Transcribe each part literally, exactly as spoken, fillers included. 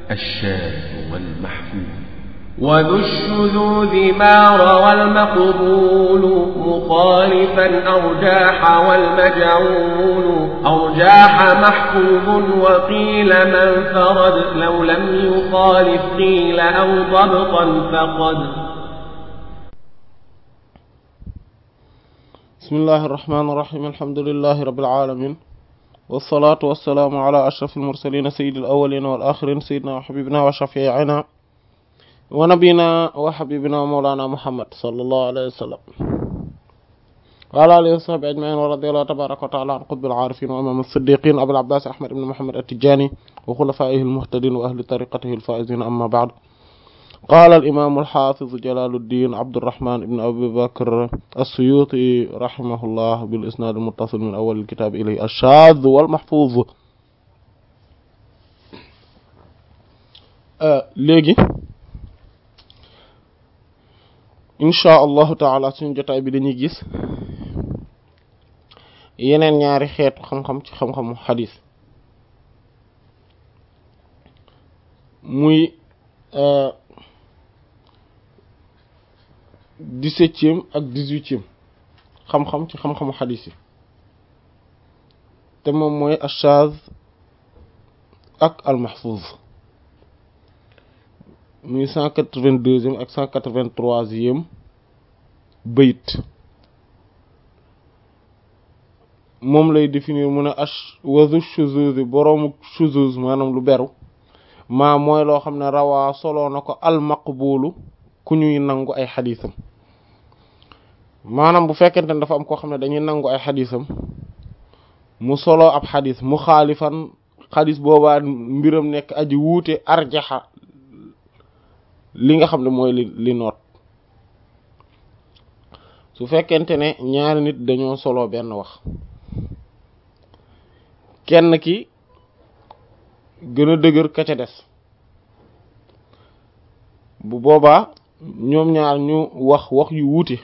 الشاذ والمحفوظ. وذو الشذوذ ما روى المقبول مخالفا أرجاح والمجعول أرجاح محفوظ وقيل من فرد لو لم يخالف قيل أو ضبطا فقد. بسم الله الرحمن الرحيم. الحمد لله رب العالمين، والصلاة والسلام على أشرف المرسلين سيد الأولين والآخرين سيدنا وحبيبنا وشفيعنا ونبينا وحبيبنا ومولانا محمد صلى الله عليه وسلم وعلى آله وصحبه أجمعين، ورضي الله تبارك وتعالى عن قطب العارفين وإمام الصديقين أبي العباس أحمد بن محمد التجاني وخلفائه المهتدين وأهل طريقته الفائزين. أما بعد، قال الإمام الحافظ جلال الدين عبد الرحمن بن أبي بكر السيوطي رحمه الله بالإسناد المتصل من أول الكتاب إليه: الشاذ والمحفوظ. آه léegi insha allahu taala suñu jotaay bi dañuy gis yeneen ñaari xeetu xam-xam ci xam-xamu xadis, muy dix-septième ak dix-huitième xam-xam ci xam-xamu xadis yi, te moom mooy ash-shaaz ak al-mahfuz, muy cent quatre-vingt-deuxième ak cent quatre-vingt-troisième bayit. moom lay définir mu ne ash wazu shuzuz, boroomu shuzuz maanaam lu beru, maa mooy loo xam ne rawaa soloo na ko al-maqbulu ku ñuy nangu ay xadiisam. maanaam bu fekkente ne dafa am koo xam ne dañuy nangu ay xadiisam, mu soloo ab xadiis mu xaalifan xadiis boobaa mbiram nekk aji wuute arjaxa li nga xam ne mooy li li noot. su fekkente ne ñaari nit dañoo soloo benn wax, kenn ki gën a dëgër ka ca des, bu boobaa ñoom ñaar ñu wax wax yu wuute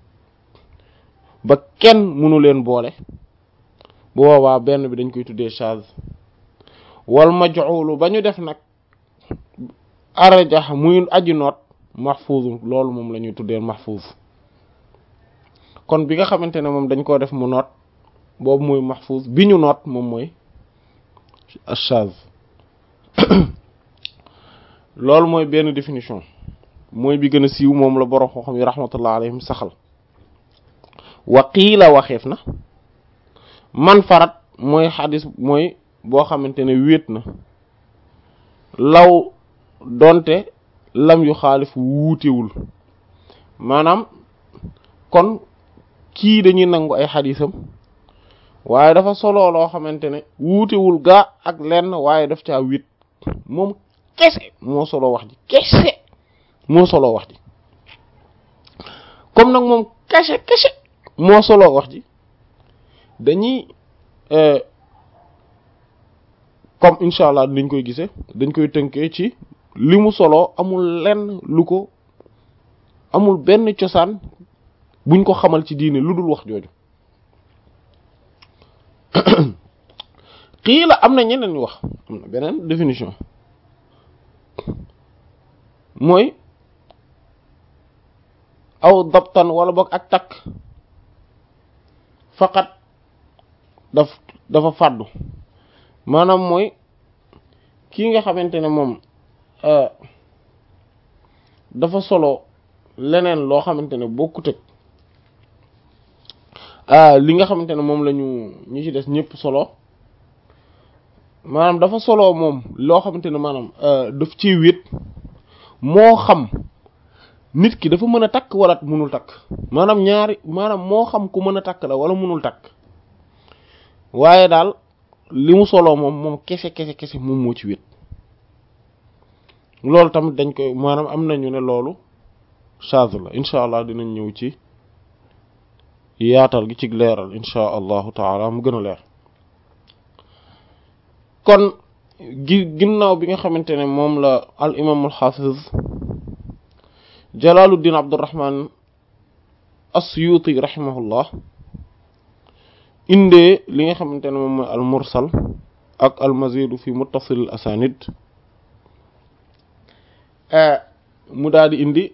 ba kenn mënu leen boole, bu boobaa benn bi dañ koy tuddee shaaz. wal maj'ul ba ñu def nag arjax muy aji noot mahfuz, loolu moom la ñuy tuddee mahfuz. kon bi nga xamante ne moom dañ koo def mu noot, boobu mooy mahfuz. bi ñu noot moom mooy ash-shaaz. loolu mooy benn définition, mooy bi gën a siiw, moom la borom xam-xam yi rahmatullah alayhim saxal. waqiila waxeef na man farat mooy xadis mooy boo xamante ne wéet na, law donte lam yu xaalif wuutewul. maanaam kon kii dañuy nangu ay xadisam, waaye dafa solo loo xamante ne wuutewul gaa ak lenn, waaye daf caa wéet. moom kese moo solo wax ji, kese moo solo wax ji. comme nag moom kese kese moo solo wax ji, dañuy comme incha allah dañ koy gisee, dañ koy tënkee ci li mu solo amul lenn lu ko, amul benn cosaan buñ ko xamal ci diine lu dul wax jooju. xii la am na ñeneen ñu wax, am na beneen définition, mooy aw dabtan wala boog ak takk faqat daf dafa fàddu. maanaam mooy kii nga xamante ne moom dafa solo leneen loo xamante ne bokkut ak li nga xamante ne moom la ñu ñi ci des ñëpp solo. maanaam dafa solo moom loo xamante ne maanaam daf ci wét, moo xam nit ki dafa mën a takk wala mënul takk. maanaam ñaari maanaam moo xam ku mën a takk la wala mënul takk, waaye daal li mu solo moom moom kese kese kese moom moo ci wét. loolu tamit dañ koy maanaam am nañu ne loolu shaaz la. incha allah dinañ ñëw ci yaatal gi ci leeral incha allahu taala mu gën a leer. kon gi ginnaaw bi nga xamante ne moom la al imam al hafiz Jalaluddin Abdurrahman as-Suyuti rahimahullah indee li nga xamante ne moom mooy al mursal ak al mazid fi muttasil al asanid mu daal di indi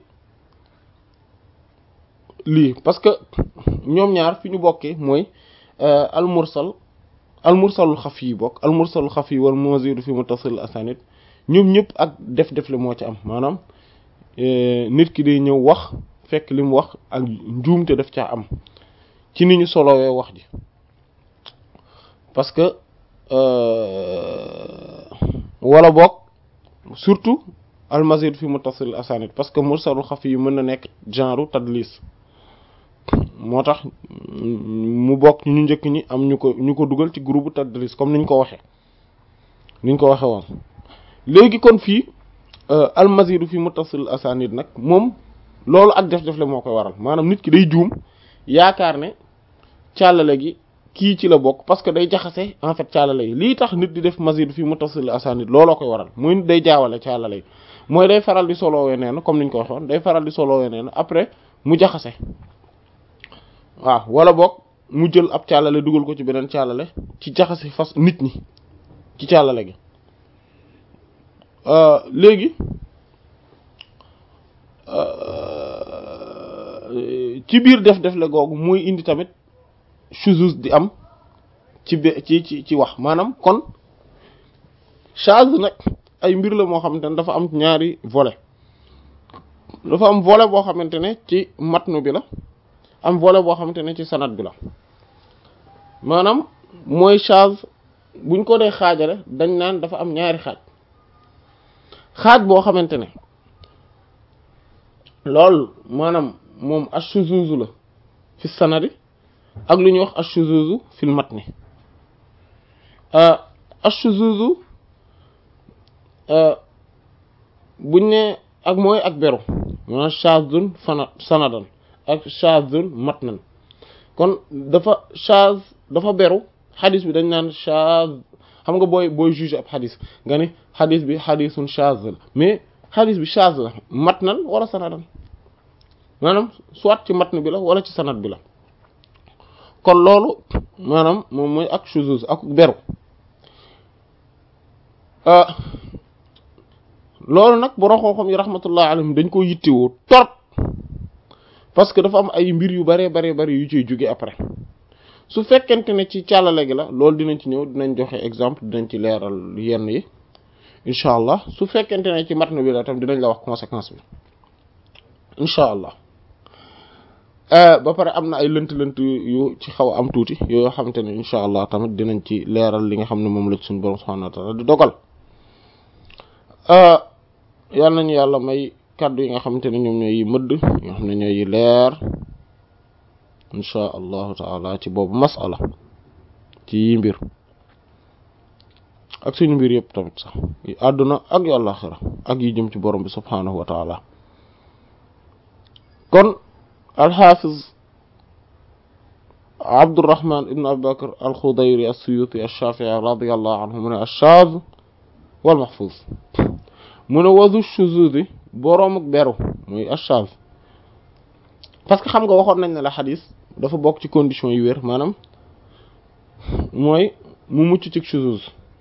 lii parce que ñoom ñaar fi ñu bokkee mooy al mursal al mursalul xaf yi bokk al mursalul xaf yi wal mazidu fi muttasil asanid ñoom ñëpp ak def def le moo ci am maanaam nit ki day ñëw wax fekk li mu wax ak njuumte def caa am ci ni ñu solowee wax ji parce que wala boog surtout al mazid fi muttasil asanid parce que mursalul xaf yi mën na nekk genre tadlis moo tax mu bokk ñu njëkk ñi am ñu ko ñu ko dugal ci groupe tadlis comme niñ ko waxee niñ ko waxe woon léegi kon fii al mazidu fi muttasil asanid nag moom loolu ak def def le moo koy waral maanaam nit ki day juum yaakaar ne càllale gi kii ci la bokk parce que day jaxase en fait càllale yi lii tax nit di def mazidu fi muttasil asanid looloo koy waral muy nit day jaawale càllale yi mooy day faral di solowee nee na comme niñ ko waxoon day faral di solowee nee na après mu jaxase waaw wala boog mu jël ab càllale dugal ko ci beneen càllale ci jaxase fas nit ñi ci càllale gi léegi ci biir def def la googu muy indi tamit shuzuz di am ci ci ci ci wax maanaam kon shaz nag ay mbir la moo xamante ne dafa am ñaari volet dafa am volet boo xamante ne ci matnu bi la am volet boo xamante ne ci sanad bi la maanaam mooy shaz buñ ko dee xaajale dañ naan dafa am ñaari xaaj xaaj boo xamante ne loolu maanaam moom ash-shuzuz la fi sanadi ak lu ñuy wax ash-shuzuz fil matni ash-shuzuz buñ ne ak mooy ak beru maanaam shazun fanad sanadan ak shazun matnan kon dafa shaz dafa beru xadis bi dañ naan shaz xam nga booy booy juger ab xadis nga ni xadis bi xadisun shaz la mais xadis bi shaz la matnan wala sanadan maanaam soit ci matn bi la wala ci sanad bi la kon loolu maanaam moom mooy ak shuzuz ak beru loolu nag borom xam-xam yi rahmatullah alayhim dañ ko yittewoo torop parce que dafa am ay mbir yu bare bare bare yu ciy jóge après su fekkente ne ci càllale gi la loolu dinañ ci ñëw dinañ joxe exemple dinañ ci leeral yenn yi incha allah su fekkente ne ci matn bi la tam dinañ la wax conséquence bi incha allah ba pare am na ay lënt-lënt yu ci xaw a am tuuti yoo xamante ne incha allah tamit dinañ ci leeral li nga xam ne moom la ci suñu borom subhanahu wa ta'ala di dogal yal nañu yàlla may kàddu yi nga xamante ne ñoom ñooy mëdd yi nga xam ne ñooy leer incha allahu taala ci boobu masala ci yi mbir ak suñu mbir yëpp tamit sax yi àdduna ak yu àllaxira ak yi jëm ci borom bi subhanahu wa taala kon alxaafiz abdurrahman ibn abi bakr alxudayri as-suyuti ash-shafi'i radiyallahu anhu mu ne ash-shadh wal mahfuz mu ne wazu shuzuz boroom ak beru muy ash-shadh parce que xam nga waxoon nañ ne la xadis dafa bokk ci condition yu wér maanaam mooy mu mucc ci shuzuz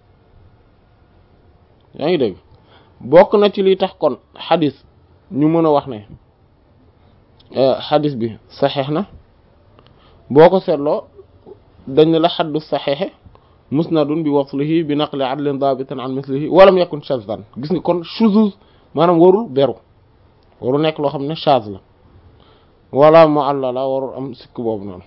yaa ngi dégg bokk na ci li tax kon xadis ñu mën a wax ne xadis bi saxeex na boo ko seetloo dañ ne la xaddu saxeexe musnadun bi waslihi bi naqli adlin dabitan an mislihi walam yakun shazan gis nga kon shuzuz maanaam warul beru warul nekk loo xam ne shaz la wala mu'allala warul am sikk boobu noonu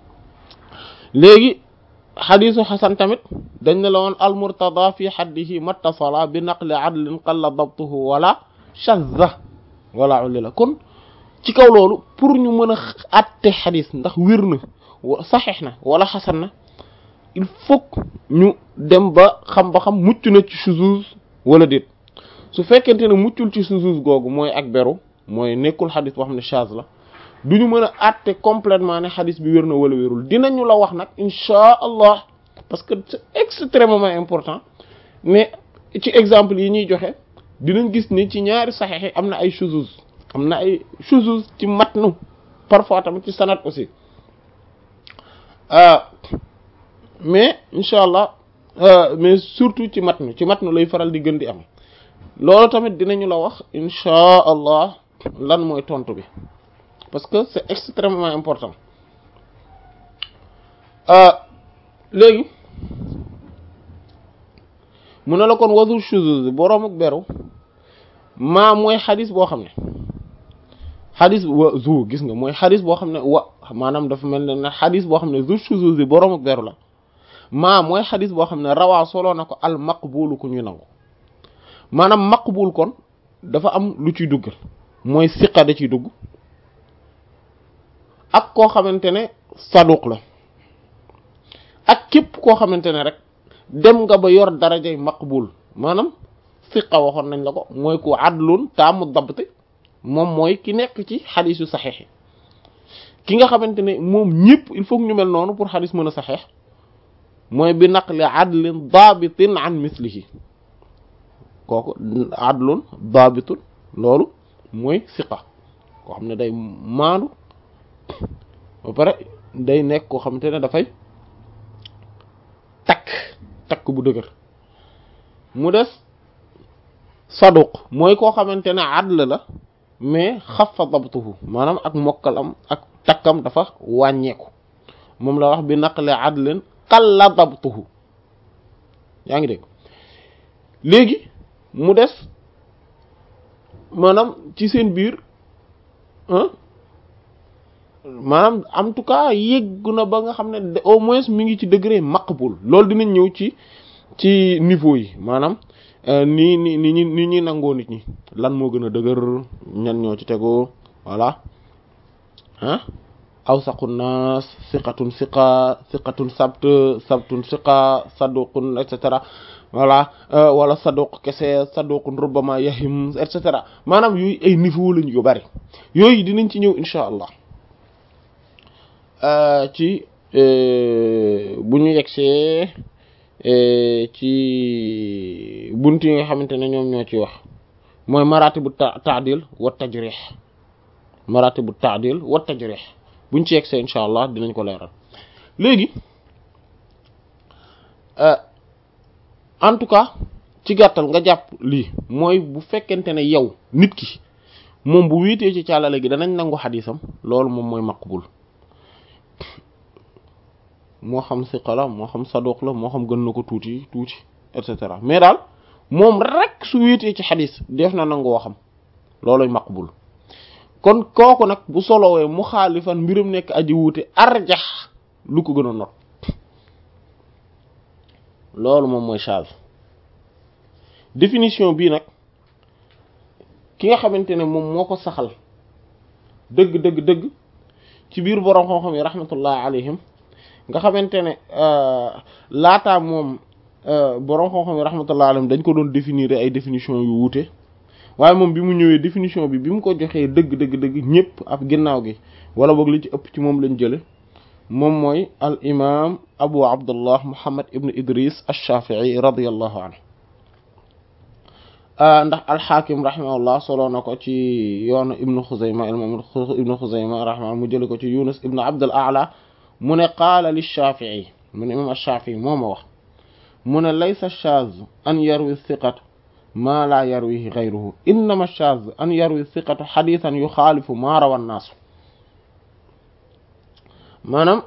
léegi xadisu xasan tamit dañ ne la woon al murtada fi xaddihi mattasala bi naqli adlin qalla dabtuhu wala shazza wala ulila kon ci kaw loolu pour ñu mën a àtte xadis ndax wér na saxeex na wala xasan na il faut ñu dem ba xam ba xam mucc na ci shuzuz wala déet su fekkente ne muccul ci shuzuz googu mooy ak beru mooy nekkul xadis boo xam ne chaz la du ñu mën a àtte complètement ne xadis bi wér na wala wérul dinañu la wax nag inchaa allah parce que c'est extrêmement important mais ci exemple yi ñuy joxe dinañ gis ni ci ñaari saxeex yi am na ay shuzuz am na ay shuzuz ci matnu parfois tamit ci sanad aussi mais incha allah mais surtout ci matnu ci matnu lay faral di gën di am loolu tamit dinañu la wax insha allah lan mooy tontu bi parce que c'est extrêmement important léegi mu ne la kon wasul shuzuz boroom ak beru maa mooy xadis boo xam ne xadis wa zu gis nga mooy xadis boo xam ne wa maanaam dafa mel ne xadis boo xam ne zu shuzuz boroom ak beru la maa mooy xadis boo xam ne rawaa soloo na ko al maqbulu ku ñuy nangu maanaam maqbul kon dafa am lu ciy duggal mooy siqa da ciy dugg ak koo xamante ne saduq la ak képp koo xamante ne rek dem nga ba yor darajay maqbul maanaam siqa waxoon nañ la ko mooy ku adlun taamu dabti moom mooy ki nekk ci xadis yu saxeex ki nga xamante ne moom ñëpp il faut que ñu mel noonu pour xadis mën a saxeex mooy bi naqli adlin daabitin an mislihi kooku adlun daabitun loolu mooy siqa koo xam ne day maandu ba pare day nekk koo xamante ne dafay takk takk bu dëgër mu des saduq mooy koo xamante ne adl la mais xafa dabtuhu maanaam ak mokkalam ak takkam dafa wàññeeku moom la wax bi naqli adlin qalla dabtuhu yaa ngi dégg léegi mu des maanaam ci seen biir maanaam en tout cas yeggu na ba nga xam ne au moins mi ngi ci degré maqbul loolu dinañ ñëw ci ci niveau yi maanaam ni ni ni ni ñuy nangoo nit ñi lan moo gën a dëgër ñan ñoo ci tegoo voilà ah awsaqun nas siqatun siqa siqatun sabt sabtun siqa saduqun et cetera voilà wala saduq kese saduqun rubbama yahim et cetera maanaam yooyu ay niveau lañu yu bari yooyu dinañ ci ñëw insha allah ci bu ñu yegsee ci bunt yi nga xamante ne ñoom ñoo ci wax mooy maratibu ta'dil wa tajrih maratibu ta'dil wa tajrih buñ ci yegsee insha allah dinañ ko leeral léegi en tout cas ci gàttal nga jàpp lii mooy bu fekkente ne yow nit ki moom bu wiitee ci càllale gi danañ nangu xadisam loolu moom mooy maqbul moo xam siqa la moo xam saduq la moo xam gën na ko tuuti tuuti et cetera mais daal moom rek su wiitee ci xadis def na nangu waxam looloy maqbul kon kooku nag bu solowee mu xaalifan mbirum nekk aji wuute arjax lu ko gën a not loolu moom mooy shaaz définition bii nag ki nga xamante ne moom moo ko saxal dëgg dëgg dëgg ci biir borom xam-xam yi rahmatullah alayhim nga xamante ne laataa moom borom xam-xam yi rahmatullah alayhim dañ ko doon définir ay définition yu wuute waaye moom bi mu ñëwee définition bi bi mu ko joxee dëgg dëgg dëgg ñëpp ab ginnaaw gi wala boog li ci ëpp ci moom lañ jële moom mooy al imam abu abdullah muhammad ibn idris ash-shafi'i radiyallahu anhu ndax alxaakim rahimahullah soloo na ko ci yoonu ibnu xuzayma imam ibnu xuzayma rahimahullah mu jële ko ci yunus ibnu abd al a'la mu ne qaala li shafi'i mu ne imam ash-shafi'i moo ma wax mu ne laysa shaaz an yarwi thiqatu ma la yarwihi ghayruhu innama shaaz an yarwi thiqatu hadithan yuxaalifu ma rawa an-naas maanaam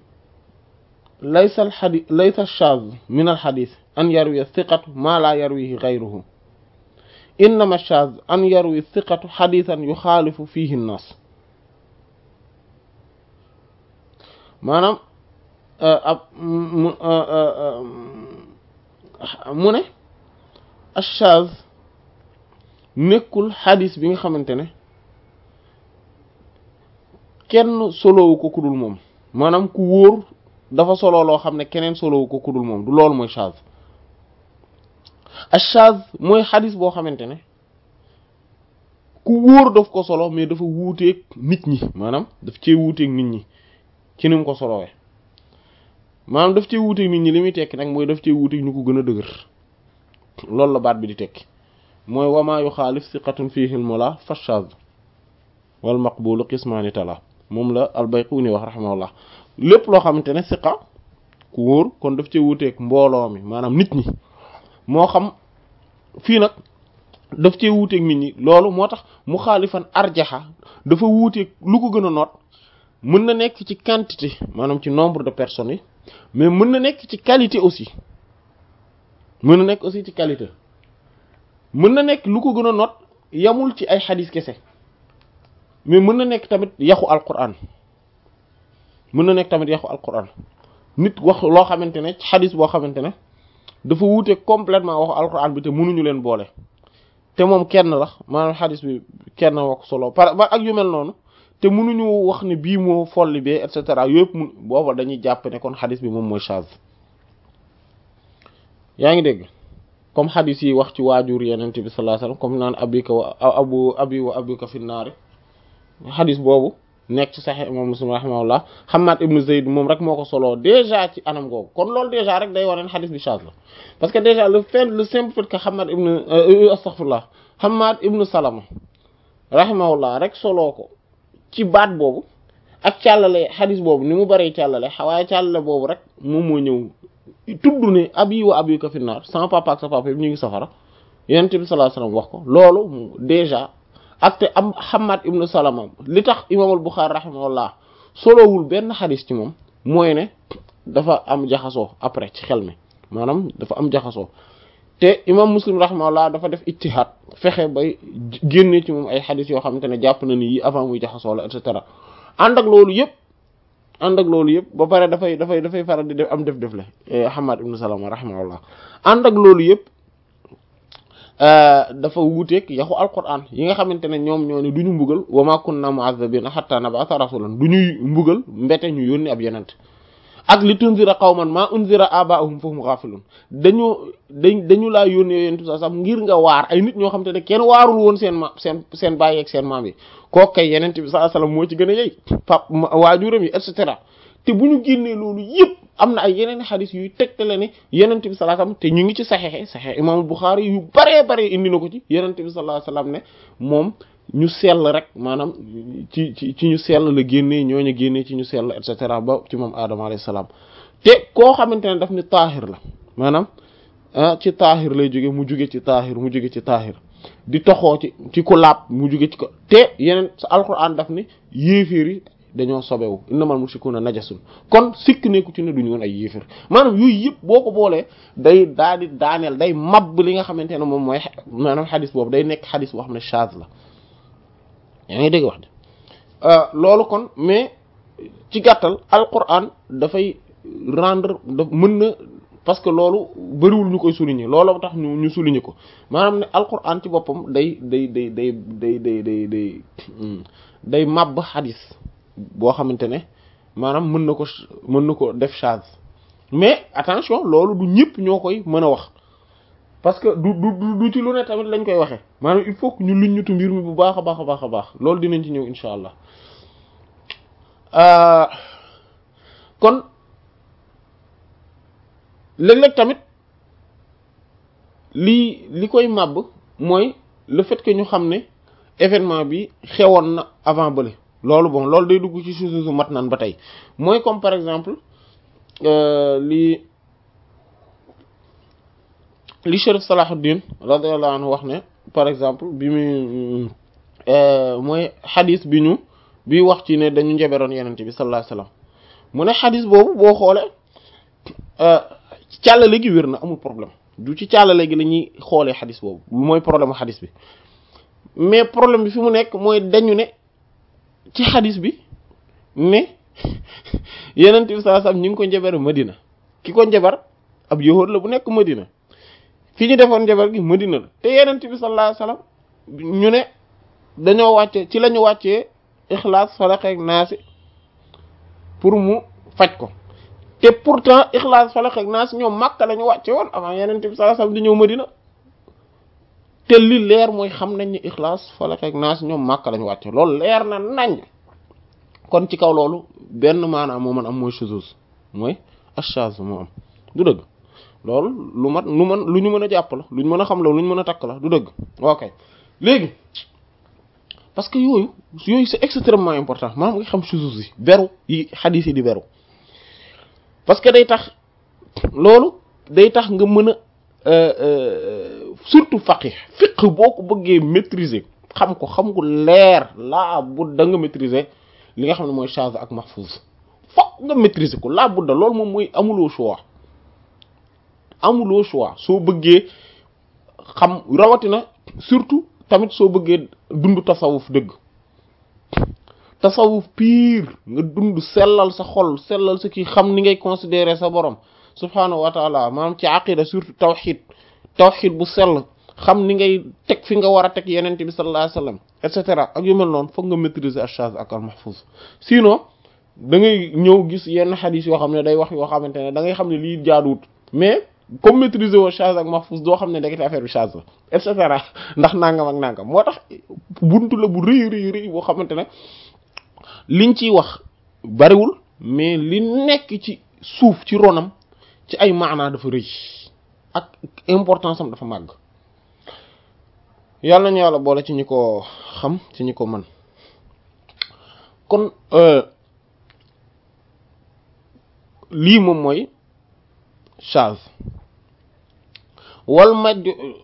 laysa al-hadith laysa shaaz min al-hadith an yarwi thiqatu ma la yarwihi ghayruhu innama shaaz an yarwi thiqatu hadithan yuxaalifu fihi an-naas maanaam ab mu ne ash-shaaz nekkul xadis bi nga xamante ne kenn solowu ko kudul moom maanaam ku wóor dafa solo loo xam ne keneen solowu ko kudul moom du loolu mooy shaaz ash-shaaz mooy xadis boo xamante ne ku wóor daf ko solo mais dafa wuuteeg nit ñi maanaam daf cee wuuteeg nit ñi ci ni mu ko solowee maanaam daf cee wuuteeg nit ñi li muy tekki nag mooy daf cee wuuteeg ñu ko gën a dëgër loolu la baat bi di tekki mooy wamaa yu xaalif siqatun fiihi al-mula fa shaaz wal maqbulu qismaani tala moom la al-Bayquni wax rahimahullah lépp loo xamante ne siqa ku wóor kon daf cee wuuteeg mbooloo mi maanaam nit ñi moo xam fii nag daf cee wuuteeg nit ñi loolu moo tax muxaalifan arjaxa dafa wuuteeg lu ko gën a noot mën na nekk ci quantité maanaam ci nombre de personnes yi mais mën na nekk ci qualité aussi mën na nekk aussi ci qualité mën na nekk lu ko gën a noot yamul ci ay xadis kese mais mën na nekk tamit yaxu alquran mën na nekk tamit yaxu alquran nit wax loo xamante ne ci xadis boo xamante ne dafa wuuteeg complètement waxu alquran bi te mënuñu leen boole te moom kenn la maanaam xadis bi kenn wax solo par ba ak yu mel noonu te mënuñu wax ne bii moo folli bee et cetera yëpp mun booba dañuy jàpp ne kon xadis bi moom mooy chaz yaa ngi dégg comme xadis yi wax ci waajur yenente bi sallallahu alayhi wasallam comme naan abika wa abu abi wa abika fi naari xadis boobu nekk ci Sahih imam Muslim rahimahullah Hammad ibn Zayd moom rek moo ko soloo déjà ci anam googu kon loolu déjà rek day wane xadis bi chaz la parce que déjà le fait le simple fait que Hammad ibn astaghfirullah Hammad ibn Salama rahimahullah rek soloo ko ci baat boobu ak càllale xadis boobu ni mu bëree càllale waaye càllale boobu rek moom moo ñëw tudd ne abi wa abika fi naar sama papa ak sa papa yëpp ñu ngi safara yonent bi sallallahu alayhi wasallam wax ko loolu déjà ak te am Hammad ibn Salama li tax imam al-Bukhari rahimahullah solowul benn xadis ci moom mooy ne dafa am jaxasoo après ci xel mi maanaam dafa am jaxasoo te imam Muslim rahimahullah dafa def ijtihad fexe bay génne ci moom ay xadis yoo xamante ne jàpp na ni yi avant muy jaxasoo la et cetera ànd ak loolu yëpp ànd ak loolu yëpp ba pare dafay dafay dafay faral di def am def def le Hammad ibn Salama rahimahullah ànd ak loolu yëpp dafa wuuteeg yaxu alquran yi nga xamante ne ñoom ñoo ne du ñu mbugal wa ma kunna mu'azzabina hatta nab'atha rasulan du ñuy mbugal mbete ñu yónni ab yenent ak li tunzira qawman ma unzira aba'uhum fahum ghafilun dañu dañ dañu laa yónnee yenent sa sam ngir nga waar ay nit ñoo xamante ne kenn waarul woon seen ma seen seen bàyyi ak seen maam yi kooku kay yenent bi sallallahu alayhi wasallam moo ci gën a yey pap waajuram yi et cetera te bu ñu génnee loolu yëpp am na ay yeneen xadis yuy tegtale ne yenent bi sallallahu alayhi wasallam te ñu ngi ci saxexe saxex imam Bukhari yu baree baree indi na ko ci yenent bi sallallahu alayhi wasallam ne moom ñu sell rek maanaam ci ci ci ñu sell la génnee ñooñu génnee ci ñu sell et cetera ba ci moom Adama alayhi salaam te koo xamante ne daf ni taahir la maanaam ci taahir lay jóge mu jóge ci taahir mu jóge ci taahir di toxoo ci ci ku laab mu jóge ci ko te yeneen sa alquran daf ni yéeféer yi dañoo sobewu innamal mushrikuuna najasun kon sikk nekku ci ne duñu woon ay yéeféer maanaam yooyu yëpp boo ko boolee day daal di daaneel day mabb li nga xamante ne moom mooy maanaam xadis boobu day nekk xadis boo xam ne chaz la yaa ngi dégg wax de loolu kon mais ci gàttal alquran dafay rendre da mën na parce que loolu bëriwul ñu koy souligner loolu tax ñu ñu souligner ko maanaam ne alquran ci boppam day day day day day day day day day màbb xadis boo xamante ne maanaam mën na ko mën na ko def chaz mais attention loolu du ñëpp ñoo koy mën a wax parce que du du du ci lu ne tamit lañ koy waxee maanaam il faut que ñu luñ ñutu mbir mi bu baax a baax a baax a baax loolu dinañ ci ñëw insha allah kon léeg-léeg tamit lii li koy màbb mooy le fait que ñu xam ne événement bi xewoon na avant bële loolu bon loolu day dugg ci suusu mat naan ba tey mooy comme par exemple li li Chérif Salahuddin radiyallahu anhu wax ne par exemple bi muy mooy xadis bi ñu bi wax ci ne dañu njaberoon yenente bi sallallahu alayhi wasallam mu ne xadis boobu boo xoolee càllale gi wér na amul problème du ci càllale gi la ñuy xoolee xadis boobu mooy problème xadis bi mais problème bi fi mu nekk mooy dañu ne ci xadis bi ne yenente bi sallallahu alayhi wasallam ñu ngi ko njaber Madina ki ko njabar ab yahuud la bu nekk Madina fi ñu defoon njabar gi Madina la te yenente bi sallallahu alayhi wasallam ñu ne dañoo wàcce ci la ñu wàccee Ixlaas Falaq ak Naas pour mu faj ko te pourtant Ixlaas Falaq ak Naas ñoom Makka la ñu wàcce woon avant yenente bi sallallahu alayhi wasallam di ñëw Madina te li leer mooy xam nañ ni Ixlaas Falaq ak Naas ñoom Makka la ñu wàcce loolu leer na nañ kon ci kaw loolu benn maanaam moo mën am mooy shuzuz mooy ashaz moo am du dëgg loolu lu mat lu mën lu ñu mën a jàpp la lu ñu mën a xam la lu ñu mën a takk la du dëgg ok léegi parce que yooyu yooyu c'est extrêmement important maanaam nga xam shuzuz yi beru yi xadiis yi di beru parce que day tax loolu day tax nga mën a surtout faqih fiqh boo ko bëggee maîtriser xam ko xam ko leer laa bu da nga maîtriser li nga xam ne mooy shaz ak mahfuz fokk nga maîtriser ko laa budda loolu moom mooy amuloo choix amuloo choix soo bëggee xam rawatina surtout tamit soo bëggee dund tasawuf dëgg tasawuf pire nga dund sellal sa xol sellal sa kii xam ni ngay considérer sa borom subhaanahu wa taala maanaam ci aqida surtout tawxid tawxid bu sell xam ni ngay teg fi nga war a teg yenente bi sallallahu alayhi wasallam et cetera ak yu mel noonu foog nga maîtriser ash-shaz ak al-mahfuz sinon da ngay ñëw gis yenn xadis yoo xam ne day wax yoo xamante ne da ngay xam ne lii jaaduwut mais comme maîtriser woo shaz ak mahfuz doo xam ne ndekete affaire bi shaz la et cetera ndax nangam ak nangam moo tax buntu la bu rëy rëy rëy boo xamante ne liñ ciy wax bariwul mais li nekk ci suuf ci ronam ci ay maanaa dafa rëy ak importance am dafa màgg yàlla nañu yàlla boole ci ñi ko xam ci ñi ko mën kon lii moom mooy shaz wal maj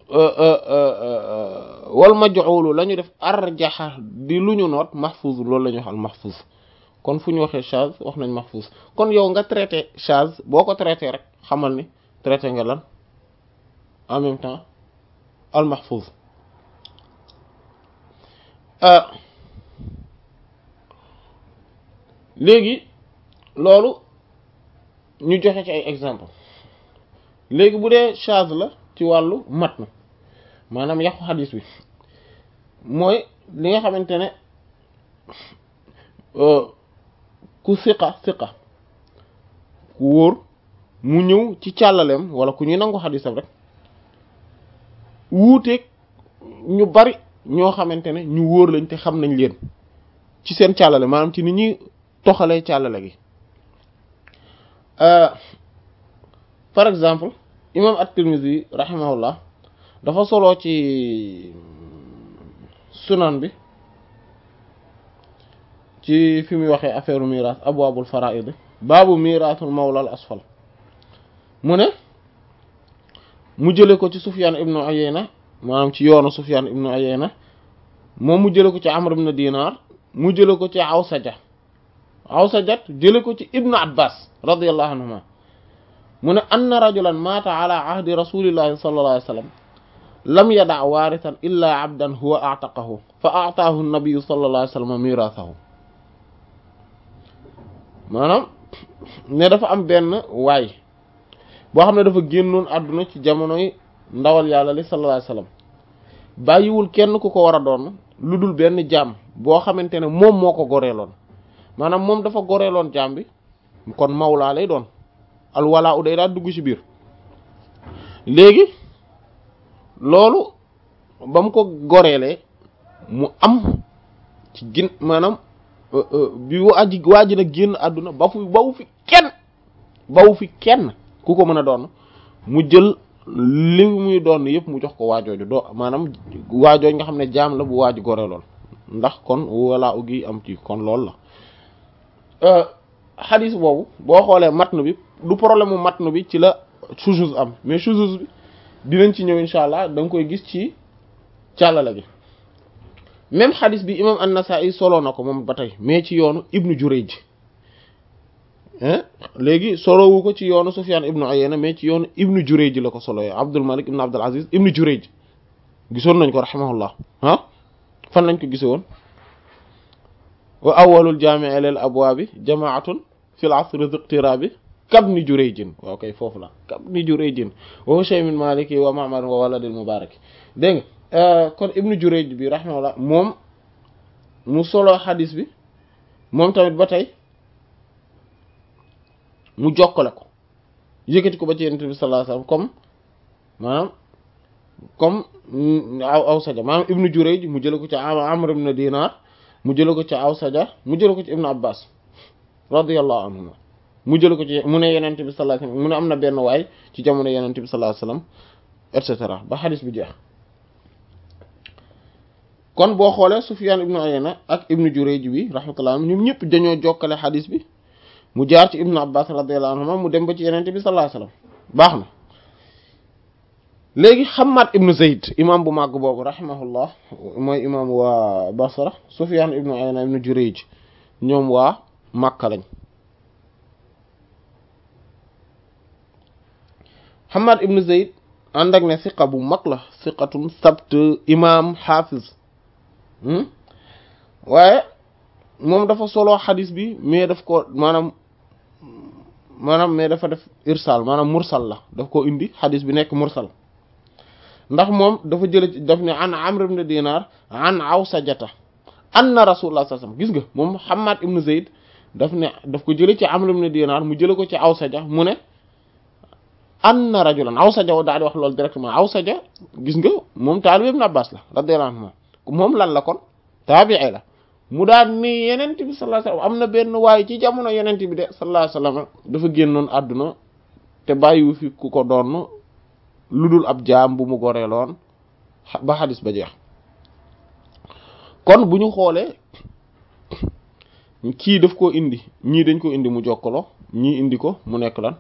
wal maj'ul la ñu def arjaxa di lu ñu noot mahfuz loolu la ñu wax al mahfuz kon fu ñu waxee shaz wax nañ mahfuz kon yow nga traité shaz boo ko traité rek xamal ni traité nga lan en même temps al mahfuz léegi loolu ñu joxe ci ay exemple léegi bu dee shaz la ci wàllu matn maanaam yàqu xadis bi mooy li nga xamante ne ku siqa siqa ku wóor mu ñëw ci càllaleem wala ku ñuy nangu xadisam rek wuuteeg ñu bari ñoo xamante ne ñu wóor lañ te xam nañ leen ci seen càllale maanaam ci ni ñuy toxalee càllale gi par exemple imam at-Tirmidhi rahimahullah dafa soloo ci sunan bi ci fi muy waxee affaire miraas abwaabul faraa'id baabu miraasul mawla al asfal mu ne mu jële ko ci Sufyaan ibnu Uyayna maanaam ci yoonu Sufyaan ibnu Uyayna moom mu jële ko ci Amr ibn Dinar mu jële ko ci Awsaja Awsajat jële ko ci Ibnu Abbas radiyallahu anhuma mu ne anna rajulan maata ala ahdi rasulillahi sallallahu alayhi wa sallam lam yada' warithan illa abdan huwa a'taqahu fa a'taahu an-nabiyyu sallallahu alayhi wa sallam mirathahu maanaam ne dafa am benn waay boo xam ne dafa génnoon àdduna ci jamonoy ndawal yàlla li sallallahu alayhi wa sallam bàyyiwul kenn ku ko war a doon lu dul benn jaam boo xamante ne moom moo ko goreeloon maanaam moom dafa goreeloon jaam bi kon mawlaa lay doon alwalaa u day daal dugg ci biir léegi loolu ba mu ko goreelee mu am ci gin maanaam bi waaji waaji nag génn àdduna ba fu bawu fi kenn bawu fi kenn ku ko mën a doon mu jël li muy doon yëpp mu jox ko waajooju doo maanaam waajooj nga xam ne jaam la bu waaju goreeloon ndax kon walaa u gi am ci kon loolu la xadis boobu boo xoolee matn bi du problème mu matn bi ci la shuzuz am mais shuzuz bi dinañ ci ñëw insha allah da nga koy gis ci càllala gi même xadis bi imam an-Nasa'i soloo na ko moom ba tey mais ci yoonu ibnu Jurayj léegi soloowu ko ci yoonu Sufyan ibnu Uyayna mais ci yoonu ibnu Jurayj la ko solo yo Abdul Malik ibnu Abdul Aziz ibnu Jurayj gisoon nañ ko rahimahullah ah fan lañ ko gise woon wa awwalul jaami'i lil abwaabi jamaatun fil asri dhiqtirabi kabni Jurayjin waaw kay foofu la kabni Jurayjin wa Hushaym Maliki wa Ma'mar wa waladil Mubarak dégg nga kon ibnu Jurayj bi rahimahullah moom mu solo xadis bi moom tamit ba tey mu jokkale ko yëkkati ko ba ci Yonent bi sallallahu alayhi wasallam comme maanaam comme aw Awsaja maanaam ibnu Jurayj mu jële ko ci Amr ibn Dinar mu jële ko ci Awsaja mu jële ko ci Ibn Abbas radiyallahu anhuma mu jële ko ci mu ne Yonent bi sallallahu alayhi wasallam mu ne am na benn waay ci jamono Yonent bi sallallahu alayhi wasallam et cetera ba xadis bi jeex kon boo xoolee Sufyan ibnu Uyayna ak ibnu Jurayj bi rahmatullah ñoom ñëpp dañoo jokkale xadis bi mu jaar ci Ibn Abbas radiyallahu anhuma mu dem ba ci Yonent bi sallallahu alayhi wasallam baax léegi Hammad ibn Zayd imam bu màgg boobu rahimahullah mooy imam waa Basra. Sufyan ibn Uyayna ibn Jurayj ñoom waa Makka lañ. Hammad ibn Zayd ànd ak ne siqa bu mag la siqatun sabt imam hafiz waaye moom dafa solo xadis bi mais daf ko maanaam maanaam mais dafa def irsal maanaam mursal la daf ko indi xadis bi nekk mursal ndax moom dafa jële daf ne an Amr ibn Dinar an Awsajata anna Rasulullah sallallahu alayhi wasallam gis nga moom Hammad ibn Zayd daf ne daf ko jële ci Amr ibn Dinar mu jële ko ci Awsaja mu ne anna rajulan Awsaja daal di wax loolu directement Awsaja gis nga moom taalibe Ibn Abbas la radiyallahu anhu moom lan la kon taabi'i la mu daal ni yenent bi sallallahu alayhi wasallam am na benn waaye ci jamono yenent bi de sallallahu alayhi wasallam dafa génnoon àdduna te bàyyiwu fi ku ko doon lu dul ab jaam bu mu goreeloon ba xadis ba jeex. kon bu ñu xoolee kii daf koo indi ñii dañ ko indi mu jokkaloo ñii indi ko mu nekk lan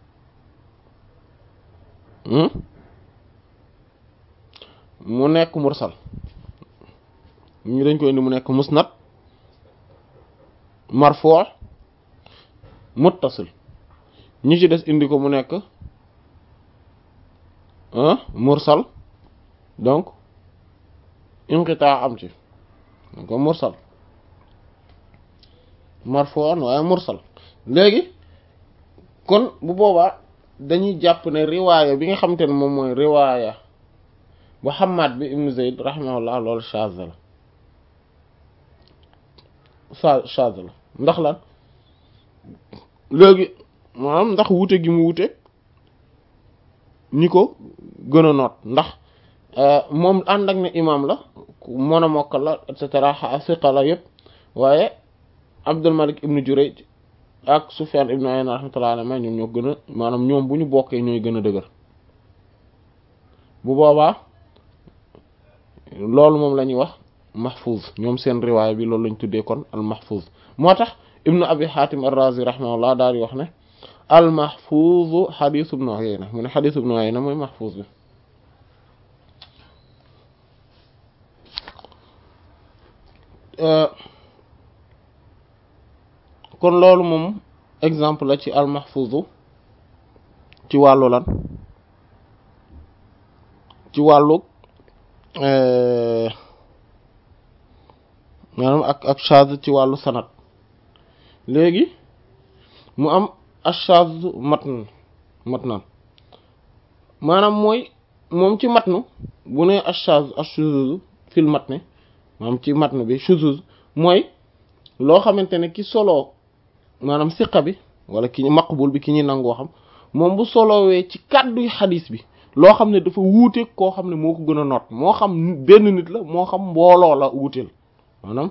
mu nekk mursal ñii dañ ko indi mu nekk musnad marfu' muttasil ñi ci des indi ko mu nekk mursal donc inqitaa am ci donc mursal marfu' waaye mursal léegi kon bu boobaa dañuy jàpp ne riwaaya bi nga xamante ne moom mooy riwaaya bu Hammad bi ibn Zayd rahimahullah loolu shaz la sa shaz la ndax lan léegi maanaam ndax wuute gi mu wuute ñi ko gën a noot ndax moom ànd ak ne imam la mën a mokkal la et cetera siqa la yëpp waaye Abdul Malik ibn Jurayj ak Sufyan ibn Uyayna rahmatullahi alayhi ñoom ñoo gën a maanaam ñoom bu ñu bokkee ñooy gën a dëgër bu boobaa loolu moom la ñuy wax mahfuz ñoom seen riwaaya bi loolu lañ tuddee kon al mahfuz moo tax ibnu abi hatim ar-razi rahimahullah daal di wax ne al mahfuz hadith ibn Uyayna mu ne hadith ibn Uyayna mooy mahfuz bi kon loolu moom exemple la ci al mahfuzu ci wàllu lan ci wàllu maanaam ak ak shaz ci wàllu sanad léegi mu am ashaz matn matnan maanaam mooy moom ci matnu bu ne ashaz ashuzuz fil matn maanaam ci matn bi shuzuz mooy loo xamante ne ki solo maanaam siqa bi wala ki maqbul bi ki ñuy nangoo xam moom bu solowee ci kàdduy xadis bi loo xam ne dafa wuute koo xam ne moo ko gën a noot moo xam benn nit la moo xam mbooloo la wuuteel maanaam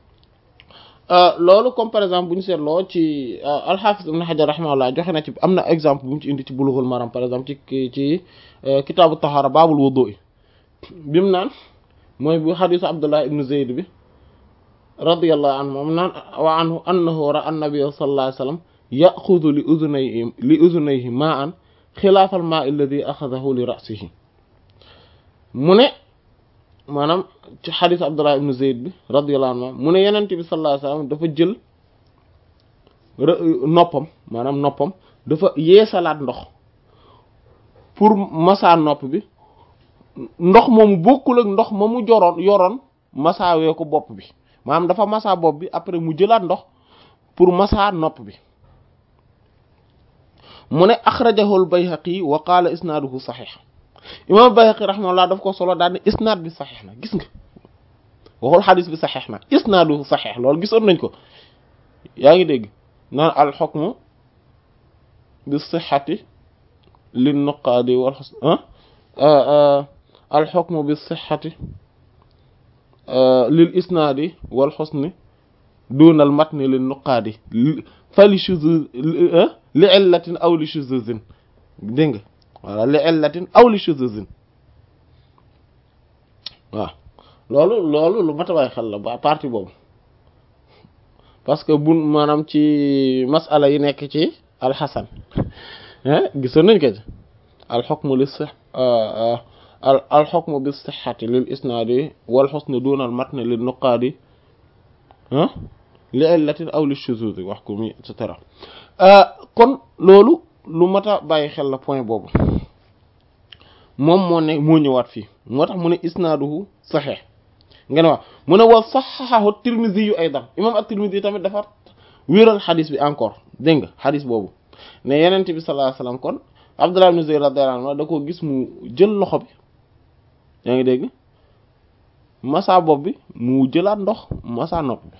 loolu comme par exemple bu ñu seetloo ci al-Hafiz Ibn Hajar rahimahullah joxe na ci am na exemple bu mu ci indi ci Bulughul Maram par exemple ci ci kitaabu tahaara baabul wudu'i bi mu naan mooy bu xadisu Abdullah ibn Zayd bi radiyallahu anhu moom naan wa anhu annahu ra'a an-nabiyya sallallahu alayhi wasallam ya'khudhu li udhunayhi li udhunayhi ma'an xilaafal maa'i alladhi akhadhahu li ra'sihi mu ne maanaam ci xadis Abdullah ibn Zayd bi radiyallahu anhu mu ne Yonent bi sallallahu alayhi wasallam dafa jël noppam maanaam noppam dafa yeesalaat ndox pour masaa nopp bi ndox moomu bokkul ak ndox ma mu joroon yoroon masaawee ko bopp bi maanaam dafa masaa bopp bi après mu jëlaat ndox pour masaa nopp bi mu ne axrajahu al-Bayhaqi wa qaala isnaaduhu saxiix imaam Bayhaqi rahimahullah daf ko solo daal ne isnaad bi saxiix na gis nga waxul xadis bi saxiix na isnaaduhu saxiix loolu gisoon nañ ko yaa ngi dégg naan al-hukmu bi sixati lin nuqaadi wal xusn al-hukmu bi sixati lil isnaadi wal xusni duunal matni lin nuqaadi fa li shuzuz li illatin aw li shuzuzin dégg nga voilà li illatin aw li shuzuzin waaw loolu loolu lu mat a bàyyi xel la ba partie boobu parce que bu maanaam ci masala yi nekk ci alxasan gisoon nañ ko ci al hukmu lis sih al hukmu bis sihhati lil isnadi wal husni duna al matn lin nuqadi ah li illatin aw li shuzuz wax ko mi et cetera kon loolu lu mat a bàyyi xel la point boobu moom moo ne moo ñëwaat fii moo tax mu ne isnaaduhu sahih nga ne wax mu ne wa sahahahu Tirmidhi yu aydan imam at-Tirmidhi tamit dafa wéeral xadis bi encore dégg nga xadis boobu ne yenente bi sallallahu alayhi wasallam kon Abdullah ibn Zubayr radiyallahu anhu da ko gis mu jël loxo bi yaa ngi dégg masa bopp bi mu jëlaat ndox masa nopp bi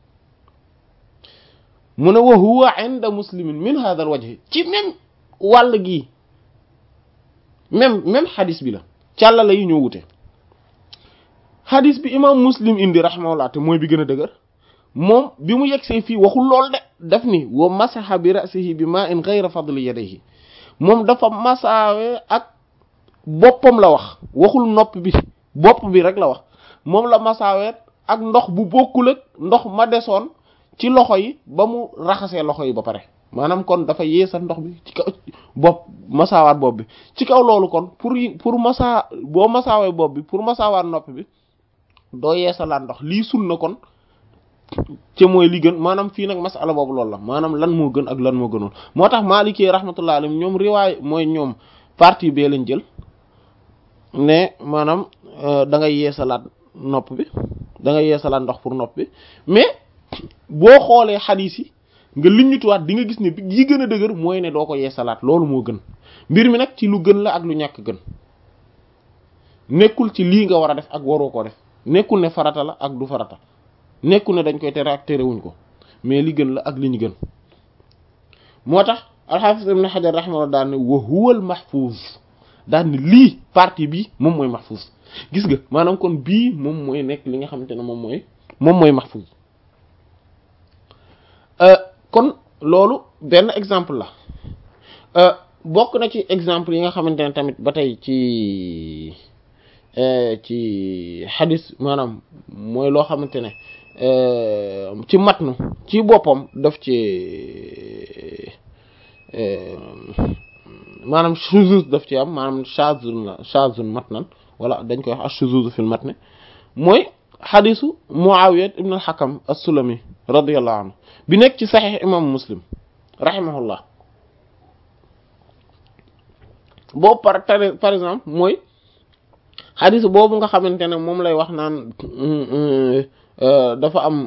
mu ne wa huwa inda muslimin min hadha al wajh ci même wàll gi même même xadis bi la càllala yi ñoo wute xadis bi imam muslim indi rahimahullah te mooy bi gën a dëgër moom bi mu yegsee fii waxul lool de daf ni wa masaha bi ra'sihi bi ma'in ghayra fadli yadayhi moom dafa masaawe ak boppam la wax waxul nopp bi bopp bi rek la wax moom la masaawe ak ndox bu bokkul ak ndox ma desoon ci loxo yi ba mu raxasee loxo yi ba pare maanaam kon dafa yeesal ndox bi ci kaw bopp masaawaat bopp bi ci kaw loolu kon pour pour masaa boo masaawee bopp bi pour masaawaat nopp bi doo yeesalaat ndox lii sunna kon ci mooy li gën maanaam fii nag masala boobu loolu la maanaam lan moo gën ak lan moo gënul moo tax Maliki rahmatullah alayhi ñoom riwaay mooy ñoom partie bee lañ jël ne maanaam da ngay yeesalaat nopp bi da ngay yeesalaat ndox pour nopp bi mais boo xoolee xadiis yi nga liñituwaat di nga gis ne bi yi gën a dëgër mooy ne doo ko yeesalaat loolu moo gën mbir mi nag ci lu gën la ak lu ñàkk gën nekkul ci lii nga war a def ak waroo ko def nekkul ne farata la ak du farata nekkul ne dañ koy tere ak terewuñ ko mais li gën la ak li ñu gën moo tax al-Hafiz ibn Hajar rahimahullah daan ne wa huwa al-mahfuz daan ne lii partie bi moom mooy mahfuz gis nga maanaam kon bii moom mooy nekk li nga xamante ne moom mooy moom mooy mahfuz kon loolu benn exemple la bokk na ci exemple yi nga xamante ne tamit ba tey ci ci xadis maanaam mooy loo xamante ne ci matnu ci boppam daf ci maanaam shuzuz daf ci am maanaam shazun la shazun matnan wala dañ koy wax ash-shuzuz fil matn mooy xadisu Muawiya ibn al-Hakam as-Sulami radiyallahu anhu bi nekk ci saxiix imam Muslim rahimahullah boobu par par exemple mooy xadis boobu nga xamante ne moom lay wax naan dafa am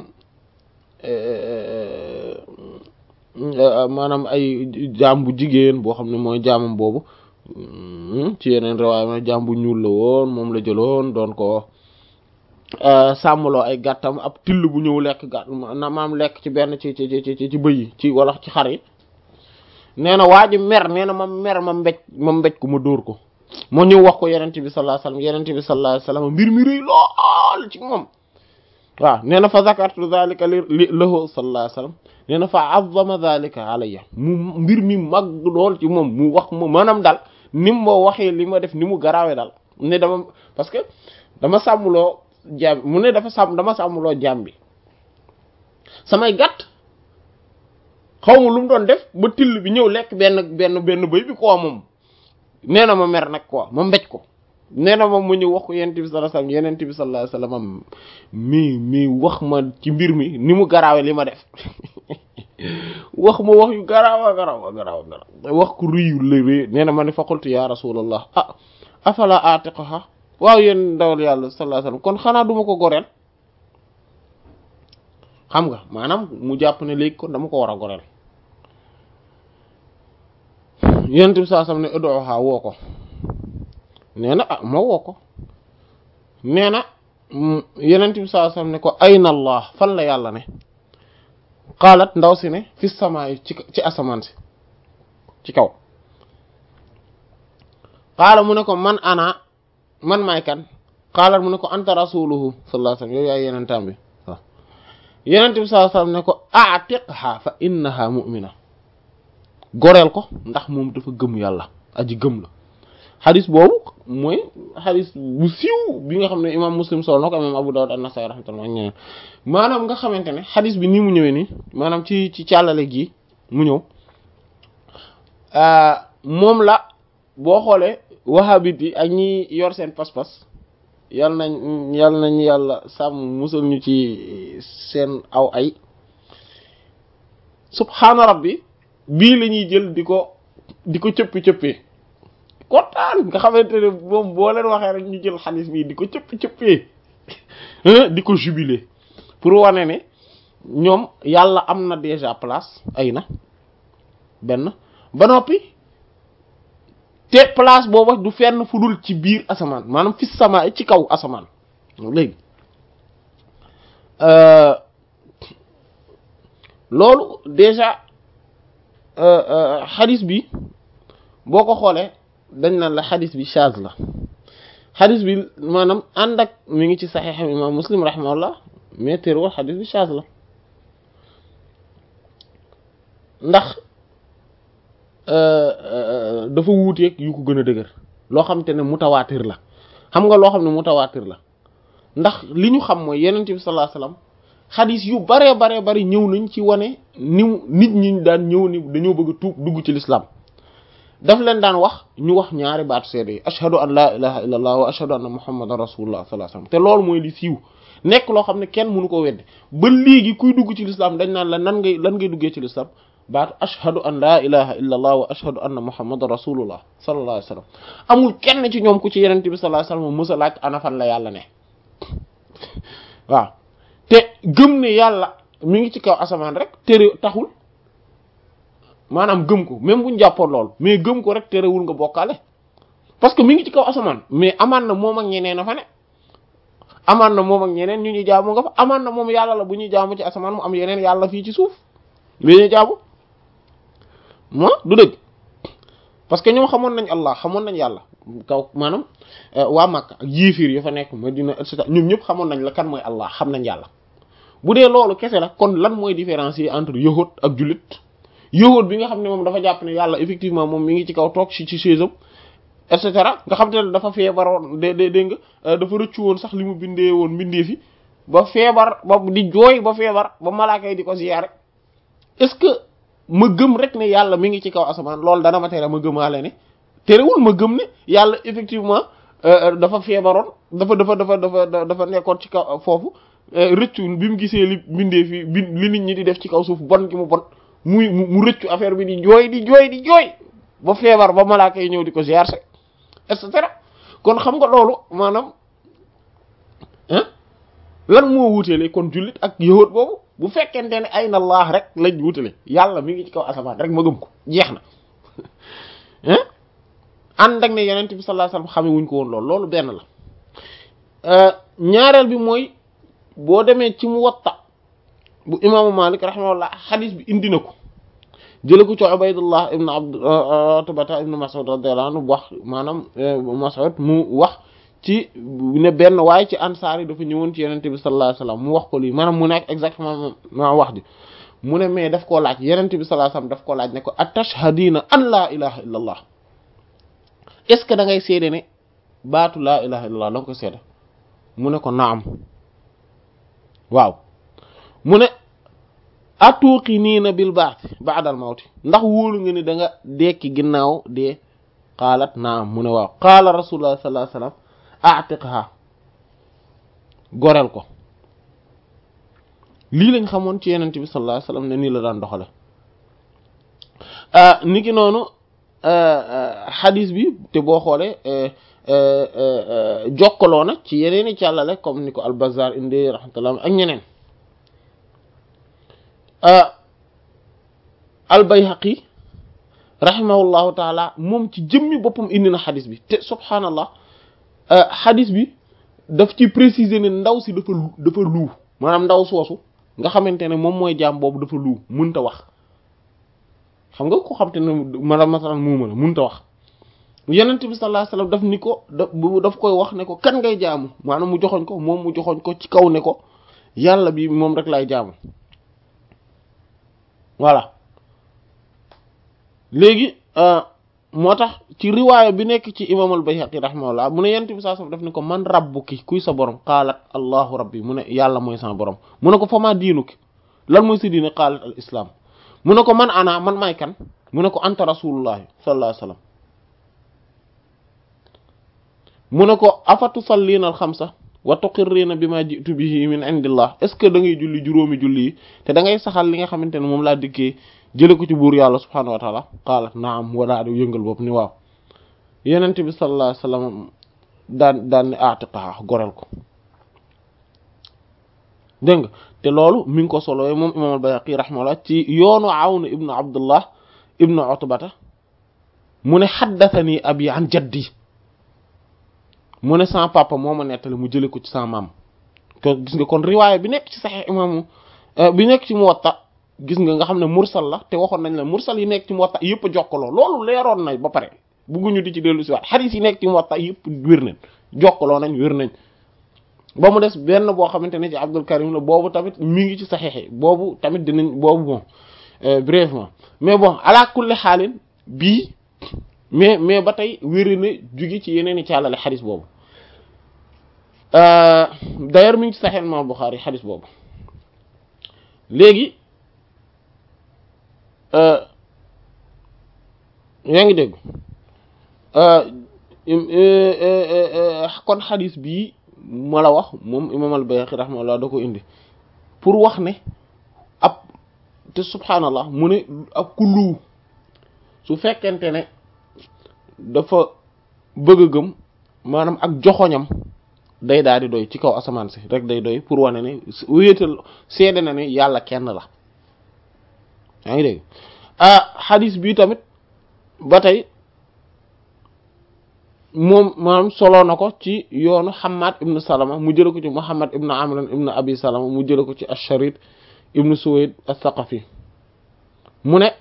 maanaam ay jaam bu jigéen boo xam ne mooy jaamam boobu ci yeneen riwaaya ma jaam bu ñuul la woon moom la jëloon doon ko sàmmloo ay gàttam ab till bu ñëw lekk gàtt na maam lekk ci benn ci ci ci ci bëy yi ci wala ci xar yi nee na waa ji mer nee na ma mer ma mbéj ma mbéj ko ma dóor ko moo ñëw wax ko yenente bi sallallahu alayhi wasallam yenente bi sallallahu alayhi wasallam mbir mi rëy lool ci moom waaw nee na fa zakartu zalika li lahu sallallahu alayhi wasallam nee na fa azzama zalika alayya mu mbir mi mag lool ci moom mu wax ma maanaam daal ni mu ma waxee li ma def ni mu garaawee daal ne dama parce que dama sàmmloo jaam mu ne dafa sàmm dama sàmmloo jaam bi samay gàtt xaw ma lu mu doon def ba till bi ñëw lekk benn benn benn bëy bi quoi moom nee na ma mer nag quoi ma mbéj ko nee na moom mu ñëw wax ko yonent bi sallallahu alayhi wasallam yonent bi sallallahu alayhi wasallam mi mi wax ma ci mbir mi ni mu garaawe li ma def wax ma wax yu garaawa garaawa garaawa garaaw wax ko rëyu la rëy nee na ma ne fa qultu ya rasulallah ah afala atiqaha waaw yéen ndawal yàlla sallallahu alayhi wasallam kon xanaa duma ko goreel xam nga maanaam mu jàpp ne léegi kon dama ko war a goreel yonent bi sallallahu alayhi wasallam ne ud'uha woo ko nee na ah ma woo ko nee na yonent bi sallallahu alayhi wasallam ne ko ayna allah fan la yàlla ne qaalat ndaw si ne fi samaa ci ci asamaan si ci kaw qaala mu ne ko man ana man maay kan qaalat mu ne ko anta rasuluhu sallallahu alayhi wasallam yow yaay yenentam bi waaw yenent bi sallallahu alayhi wasallam ne ko a'tiqha fa innaha mu'mina goreel ko ndax moom dafa gëm yàlla aji gëm la xadis boobu mooy xadis bu siiw bi nga xam ne imam Muslim solo na ko imam Abu Dawud an-Nasa'i rahmatullah ak ñeneen maanaam nga xamante ne xadis bi nii mu ñëwee nii maanaam ci ci càllale gi mu ñëw moom la boo xoolee wahabit yi ak ñi yor seen pas-pas yal nañ yal nañ yàlla sàmm musal ñu ci seen aw ay subhaana rabbi bii la ñuy jël di ko di ko cëppi cëppee kontaan nga xamante ne moom boo leen waxee rek ñu jël xadis bii di ko cëppi cëppee di ko jubiler pour wane ne ñoom yàlla am na déjà place ay na benn ba noppi te place booba du fenn fu dul ci biir asamaan maanaam fi sama ci kaw asamaan léegi loolu déjà xadis bi boo ko xoolee dañ naan la xadis bi chaz la xadis bi maanaam ànd ak mi ngi ci saxiix imam muslim rahimahullah mais terewul xadis bi chaz la ndax dafa wuuteeg yu ko gën a dëgër loo xam te ne mutawaatir la xam nga loo xam ne mutawaatir la ndax li ñu xam mooy yenent bi sallallahu alayhi wasallam xadis yu baree baree bari ñëw nañ ci wane niw nit ñi daan ñëw ni dañoo bëgg a tuub dugg ci l'islam daf leen daan wax ñu wax ñaari baatu seede yi ashhadu an la ilaha illa allah wa ashhadu anna muhammadan rasulullah sallallahu alayhi wasallam te loolu mooy li siiw nekk loo xam ne kenn mënu ko weddi ba léegi kuy dugg ci l'islam dañ naan la nan ngay lan ngay duggee ci l'islam baatu ashhadu an la ilaha illa allah wa ashhadu anna muhammadan rasulullah sallallahu alayhi wasallam amul kenn ci ñoom ku ci yenente bi sallallahu alayhi wasallam mësa laaj ana fan la yàlla ne waaw te gëm ne yàlla mi ngi ci kaw asamaan rek tere taxul maanaam gëm ko même buñ jàppoon lool mais gëm ko rek terewul nga bokkaale parce que mi ngi ci kaw asamaan mais amaan na moom ak ñeneen a fa ne amaan na moom ak ñeneen ñu ñuy jaamu nga fa amaan na moom yàlla la bu ñuy jaamu ci asamaan mu am yeneen yàlla fii ci suuf li ñuy jaamu mo du dëgg parce que ñoom xamoon nañ Allah xamoon nañ yàlla kaw maanaam waa Makka ak yiifiir ya fa nekk Madina et cetera ñoom ñëpp xamoon nañ la kan mooy Allah xam nañ yàlla bu dee loolu kese la kon lan mooy différence yi entre yahud ak jullit yahud bi nga xam ne moom dafa jàpp ne yàlla effectivement moom mi ngi ci kaw toog ci ci chaise et cetera nga xam te ne dafa feebaroon de de dégg nga dafa rëccu woon sax li mu bindee woon bindee fi ba feebar ba di jooy ba feebar ba malaaka yi di ko ziyaare est-ce que ma gëm rek ne yàlla mi ngi ci kaw asamaan loolu dana ma tere ma gëmaale ne terewul ma gëm ne yàlla effectivement dafa feebaroon dafa dafa dafa dafa dafa nekkoon ci kaw foofu rëccu bi mu gisee li bindee fi bi li nit ñi di def ci kaw suuf bon gi mu bon muy mu rëccu affaire bi di jooy di jooy di jooy ba feebar ba malaaka yi ñëw di ko ziar et cetera kon xam nga loolu maanaam ah lan moo wuutele kon jullit ak yahud boobu bu fekkente ne ay na Allah rek lañ wutale yàlla mi ngi ci kaw asamaan rek ma gëm ko jeex na ah ànd ak ne yonent bi sallallahu alayhi wasallam xame wuñ ko woon loolu loolu benn la ñaareel bi mooy boo demee ci Muwatta bu imaamu Malik rahimahullah xadis bi indi na ko jële ko ci Ubaydullah ibn Abd Utbata ibn Mas'ud radiyallahu anhu wax maanaam Mas'ud mu wax ci ne benn waaye ci ansaar yi dafa ñëwoon ci yenente bi sallallahu alayhi wasallam mu wax ko lii maanaam mu nekk exactement ma wax ji mu ne mais daf koo laaj yenente bi sallallahu alayhi wasallam daf koo laaj ne ko atashhadina an laa ilaha illa allah est-ce que da ngay seede ne baatu laa ilaha illa allah da nga ko seede mu ne ko naam waaw mu ne atuqiniina bil ba'th ba'da al mawt ndax wóolu nga ni da nga dekki ginnaaw dee qaalat naam mu ne waaw qaala rasulullah sallallahu alayhi wasallam a'tiqha goreel ko lii lañ xamoon ci yenente bi sallallahu alayhi wasallam ne nii la daan doxale ni ki noonu xadis bi te boo xoolee jokkaloo na ci yeneeni càllale comme ni ko al-Bazzar indi rahmatullah ak ñeneen al-Bayhaqi rahimahullahu taala moom ci jëmmi boppam indi na xadis bi te subhaanallah xadis bi daf ci préciser ne ndaw si dafa dafa luu maanaam ndaw soosu nga xamante ne moom mooy jaam boobu dafa luu mënta wax xam nga ko xam te ne maanaam masalan muuma la mënta wax Yonent bi sallallahu alayhi wasallam daf ni ko daf koy wax ne ko kan ngay jaamu maanaam mu joxoñ ko moom mu joxoñ ko ci kaw ne ko yàlla bi moom rek lay jaamu voilà léegi moo tax ci riwaaya bi nekk ci imam al-Bayhaqi rahimahullah mu ne Yonent bi sallallahu alayhi wasallam daf ni ko man rabbuki kuy sa borom qaalat allahu rabbi mu ne yàlla mooy sa borom mu ne ko fa ma diinuki lan mooy sa diine qaalat al islam mu ne ko man ana man may kan mu ne ko anta rasulullahi sallallahu alayhi wasallam mu ne ko afatu sallina al xamsa wa tuqirrina bima ji'tu bihi min indillah est ce que da ngay julli juróomi julli yi te da ngay saxal li nga xamante ne moom laa dikkee jële ko ci buur yàlla subhanahu wa taala qaala naam wala du yëngal bopp ni waaw yenente bi sallallahu alayhi wasallam daan daan ni atiqaha gorel ko dégg nga te loolu mi ngi ko solo moom imam al-Bayhaqi rahimahullah ci yoonu Awn ibnu Abdullah ibnu Utbata mu ne haddathani abi an jaddi mu ne sama papa moo ma nettali mu jële ko ci sama maam ko gis nga kon riwaaya bi nekk ci Sahih imam bi nekk ci Muwatta gis nga nga xam ne mursal la te waxoon nañ la mursal yi nekk ci Muwatta yëpp a jokkaloo loolu leeroon nañ ba pare bugguñu di ci dellu si waat xadiis yi nekk ci Muwatta yëpp wér nañ jokkaloo nañ wér nañ ba mu des benn boo xamante ne ci Abdul Karim la boobu tamit mi ngi ci Sahih boobu tamit dinañ boobu bon brièvement mais bon ala kulli xaalin bii mais mais ba tey wéri na jugi ci yeneen i càllale xadis boobu d'ailleurs mi ngi ci Sahih Imam Bukhari xadis boobu léegi yaa ngi dégg kon xadis bii ma la wax moom imam al-Bayhaqi rahimahullah da ko indi pour wax ne ab te subhaanallah mu ne ab kullu su fekkente ne dafa bëgg a gëm maanaam ak joxoñam day daal di doy ci kaw asamaan si rek day doy pour wane ne wéetal seede na ne yàlla kenn la yaa ngi dégg ah xadis bi tamit ba tey moom maanaam solo na ko ci yoonu Hammad ibn Salama mu jële ko ci Muhammad ibn Amr ibn Abi Salama mu jële ko ci Ash-Sharid ibn Suwayd As-Saqafi mu ne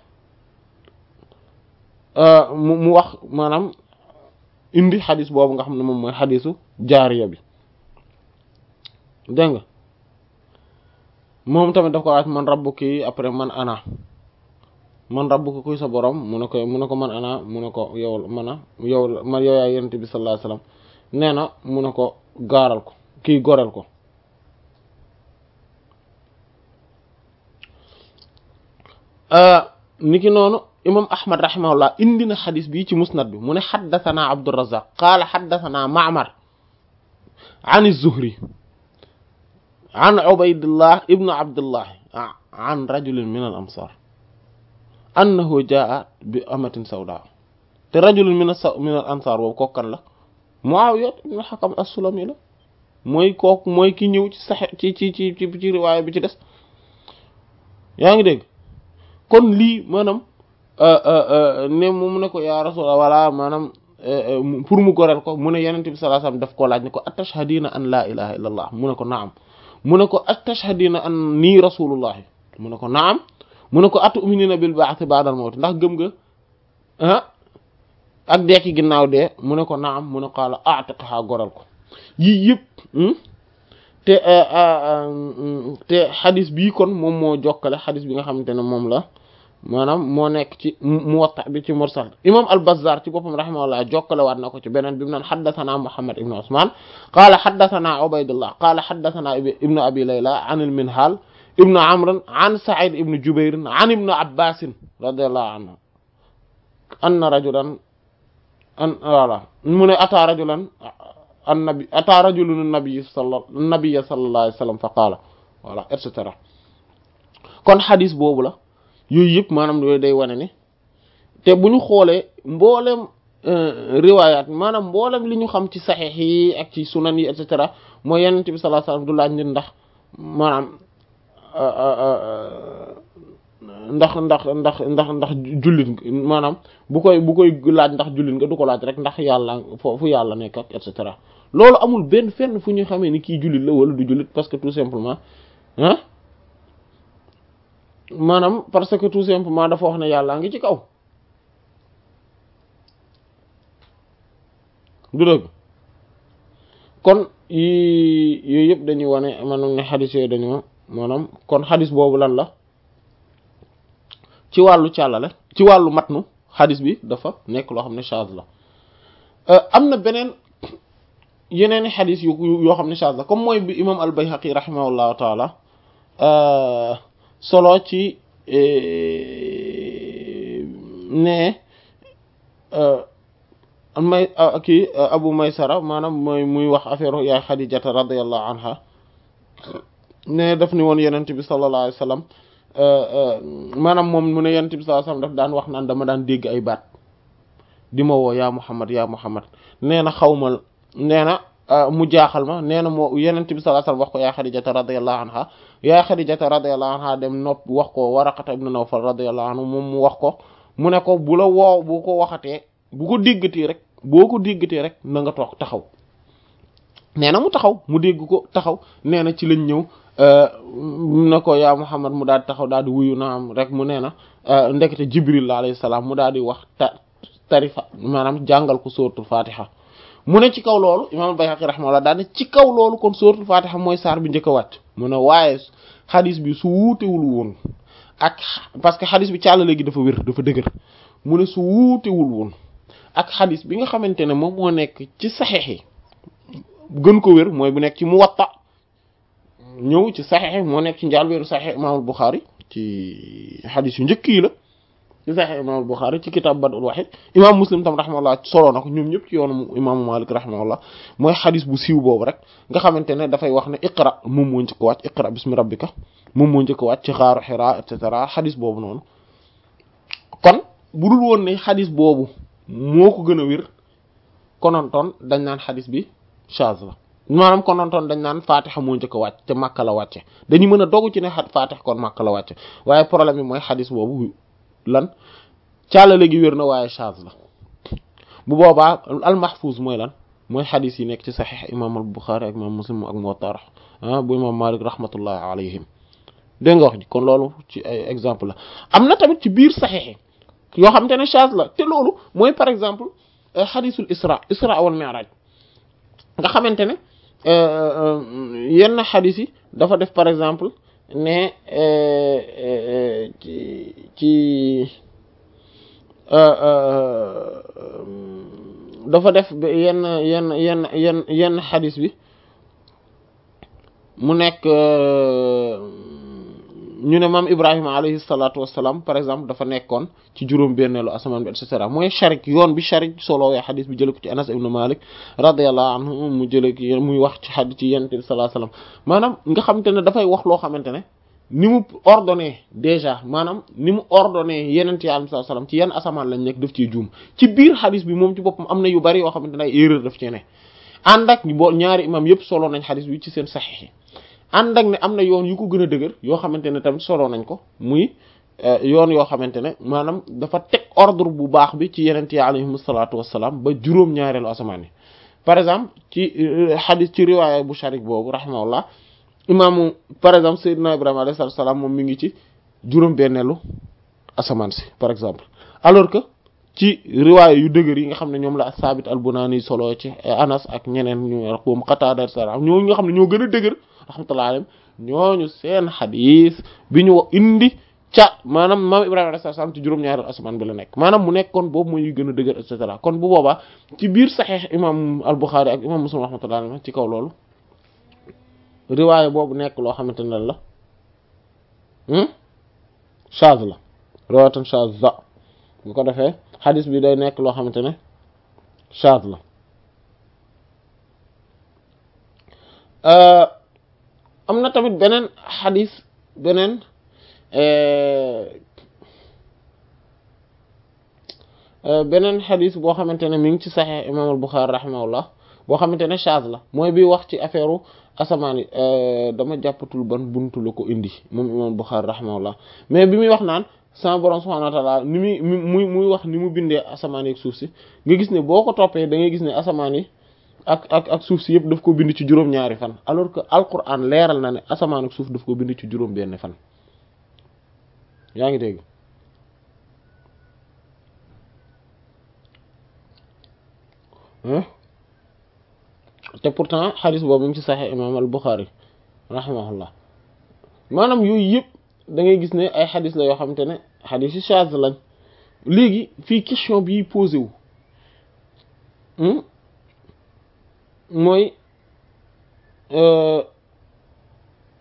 mu mu wax maanaam indi xadis boobu nga xam ne moom mooy xadisu jaariya bi dégg nga moom tamit daf ko waat man rabbuki après man ana man rabbuka kuy sa borom mu ne ko mu ne ko man ana mu ne ko yow man a yow man yow yaay yonent bi sallallahu alayhi wasallam nee na mu ne ko gaaral ko kii goreel ko niki noonu imam ahmad rahimahullah indi na xadis bi ci musnad bi mu ne xaddathana abdurrazzaq qaala xaddathana ma'mar an az-zuhri an ubaydillah ibnu abdullah an rajulin min al ansar annahu jaa bi amatin sawda te rajulun min min al ansar boobu kooku kan la Muawiya ibn Hakam as-Sulami la mooy kooku mooy ki ñëw ci sax ci ci ci ci ci riwaaya bi ci des yaa ngi dégg kon lii maanaam ne mu ne ko yaa Rasulullah wala maanaam pour mu goreel ko mu ne Yonent bi sallallahu alayhi wasallam daf koo laaj ne ko atashhadina an la ilaha illa allah mu ne ko naam mu ne ko atashhadina an nii rasulullah mu ne ko naam mu ne ko atu'minuna bil ba'th ba'da al mawt ndax gëm nga ah ak dekki ginnaaw dee mu ne ko naam mu ne qaala a'tiqha goral ko yii yëpp te te xadis bii kon moom moo jokkale xadis bi nga xamante ne moom la maanaam moo nekk ci Muwatta bi ci mursal imam al-Bazzar ci boppam rahimahullah jokkale waat na ko ci beneen bi mu naan haddathana Muhammad ibn Usman qaala haddathana Ubaydullah qaala haddathana ibnu Abi Layla an al-Minhal ibnu Amr an Sa'id ibnu Jubayr an ibnu Abbas radiyallahu anhu anna rajulan an wala mu ne ata rajulan annabi ata rajulun nabi sallallahu nabiy sallallahu alayhi wasallam fa qaala voilà et cetera kon xadis boobu la yooyu yëpp maanaam yooyu day wane ne te bu ñu xoolee mboolem riwaayaat maanaam mboolem li ñu xam ci saxiix yi ak ci sunan yi et cetera mooy Yonent bi sallallahu alayhi wasallam du laaj nit ndax maanaam ndax ndax ndax ndax ndax jullit maanaam bu koy bu koy laaj ndax jullit nga du ko laaj rek ndax yàlla foofu yàlla nekk ak et cetera loolu amul benn fenn fu ñu xamee ni kii jullit la wala du jullit parce que tout simplement ah maanaam parce que tout simplement dafa wax ne yàllaa ngi ci kaw du dëgg kon yi yooyu yëpp dañuy wane maanaam ne xadis yooyu dañoo maanaam kon xadis boobu lan la ci wàllu càllale ci wàllu matnu xadis bi dafa nekk loo xam ne chaz la am na beneen yeneen xadis yu yoo xam ne chaz la comme mooy bi imam al-Bayhaqi rahimahullahu taala solo ci ne may kii Abu Maysara maanaam mooy muy wax affaire yaay Xadijata radiyallahu anha ne daf ni woon yenent bi sallallahu alayhi wasallam maanaam moom mu ne yenent bi sallallahu alayhi wasallam daf daan wax naan dama daan dégg ay baat di ma woo yaa Muhammad yaa Muhammad nee na xaw ma nee na mu jaaxal ma nee na moo yenent bi sallallahu alayhi wasallam wax ko yaa Xadijata radiyallahu anha yaa Xadijata radiyallahu anha dem nopp wax ko Waraqata ibn Nawfal radiyallahu anhu moom mu wax ko mu ne ko bu la woo bu ko waxatee bu ko déggatee rek boo ko déggatee rek na nga toog taxaw nee na mu taxaw mu dégg ko taxaw nee na ci lañ ñëw na ko yaa Muhammad mu daal di taxaw daal di wuyu na am rek mu nee na ndekete Jibril alayhi salaam mu daal di wax ta tarifa maanaam jàngal ko suratul Fatiha mu ne ci kaw loolu imam Bayhaqi rahimahullah daal ne ci kaw loolu kon suratul Fatiha mooy saar bi njëkk a wàcc mu ne waaye xadis bi su wuutewul woon ak parce que xadis bi càllale gi dafa wér dafa dëgër mu ne su wuutewul woon ak xadis bi nga xamante ne moom moo nekk ci saxiix yi gën ko wér mooy bu nekk ci Muwatta ñëw ci saxiix moo nekk ci njàlbéeru saxiix imaamul Buxaari ci xadis yu njëkk yi la ci saxiix imaamul Buxaari ci kitaab Bad'ul Wahid imaam Muslim tam rahimahullah solo na ko ñoom ñëpp ci yoonu imaamu Maalik rahimahullah mooy xadis bu siiw boobu rek nga xamante ne dafay wax ne iqra moom moo njëkk wàcc iqra bismi rabbika moom moo njëkk wàcc ci xaaru Hiraa et cetera xadis boobu noonu kon bu dul woon ne xadis boobu moo ko gën a wér konontoon dañ naan xadis bi chaz la maanaam konontoon dañ naan Fatiha moo njëkk a wàcc te Makka la wàcce dañu mën a dogu ci ne Fatiha kon Makka la wàcce waaye problème bi mooy xadis boobu lan caalale gi wér na waaye chaz la bu boobaa al mahfuz mooy lan mooy xadis yi nekk ci saxiix imam al Buxaari ak imam Muslim ak Muwatta ah bu imam Malik rahmatullahi alayhim dégg nga wax ji kon loolu ci ay exemple la am na tamit ci biir saxiix yoo xamante ne chaz la te loolu mooy par exemple xadisul isra isra wal mi'raj nga xamante ne yenn xadis yi dafa def par exemple ne ci ci dafa def yenn yenn yenn yenn yenn xadis bi mu nekk ñu ne maam Ibrahima alayhi salaatu wassalaam par exemple dafa nekkoon ci juróom benneelu asamaan bi et cetera mooy sharik yoon bi sharik solo wee xadis bi jële ko ci Anas ibn Malik radiyallahu anhu mu jële ki muy wax ci xadis ci yonent bi sallallahu alayhi wasallam maanaam nga xamante ne dafay wax loo xamante ne ni mu ordonné déjà maanaam ni mu ordonné yenent yi alayhi salaam ci yan asamaan lañ nekk daf ci juum ci biir xadis bi moom ci boppam am na yu bari yoo xamante ne ay erreur daf ci ne ànd ak boo ñaari imam yëpp solo nañ xadis bi ci seen saxiix yi ànd ak ne am na yoon yu ko gën a dëgër yoo xamante ne tamit solo nañ ko muy yoon yoo xamante ne maanaam dafa teg ordre bu baax bi ci yenent yi alayhimu salaatu wassalaam ba juróom ñaareelu asamaan yi par exemple ci xadis ci riwaaya bu sharik boobu rahimahullah imaamu par exemple Seydina Ibrahima alayhi salaam moom mi ngi ci juróom benneelu asamaan si par exemple alors que ci riwaaya yu dëgër yi nga xam ne ñoom la Saabit al-Bunaani solo ci Anas ak ñeneen ñu wax ko Qataada salaam ñoo nga xam ne ñoo gën a dëgër rahmatullahi alayhim ñooñu seen xadis bi ñu indi ca maanaam maam Ibrahima alayhi salaam ci juróom-ñaareelu asamaan bi la nekk maanaam mu nekk kon boobu mooy gën a dëgër et cetera kon bu boobaa ci biir Saxiix imam al-Bukhari ak imam Muslim rahmatullahi alayhim ci kaw loolu riwaaya boobu nekk loo xamante ne la chaz la riwaayatan chazza bu ko defee xadis bi day nekk loo xamante ne chaz la am na tamit beneen xadis beneen beneen xadis boo xamante ne mi ngi ci Saxiix imam al-Bukhari rahimahullah boo xamante ne chaz la mooy bi wax ci affaire asamaan yi dama jàppatul ban buntu la ko indi moom imam Bukhari rahimahullah mais bi muy wax naan sama borom subhanahu wa ta'ala ni muy muy muy wax ni mu bindee asamaan yi ak suuf si nga gis ne boo ko toppee da ngay gis ne asamaan yi ak ak ak suuf si yëpp daf ko bind ci juróom-ñaari fan alors que alquran leeral na ne asamaan ak suuf daf ko bind ci juróom-benn fan yaa ngi dégg te pourtant xadis boobu mu ngi ci Sahih imam al-Bukhari rahimahullah maanaam yooyu yëpp da ngay gis ne ay xadis la yoo xamante ne xadis yu chaz lañ léegi fii question bi posé wu mooy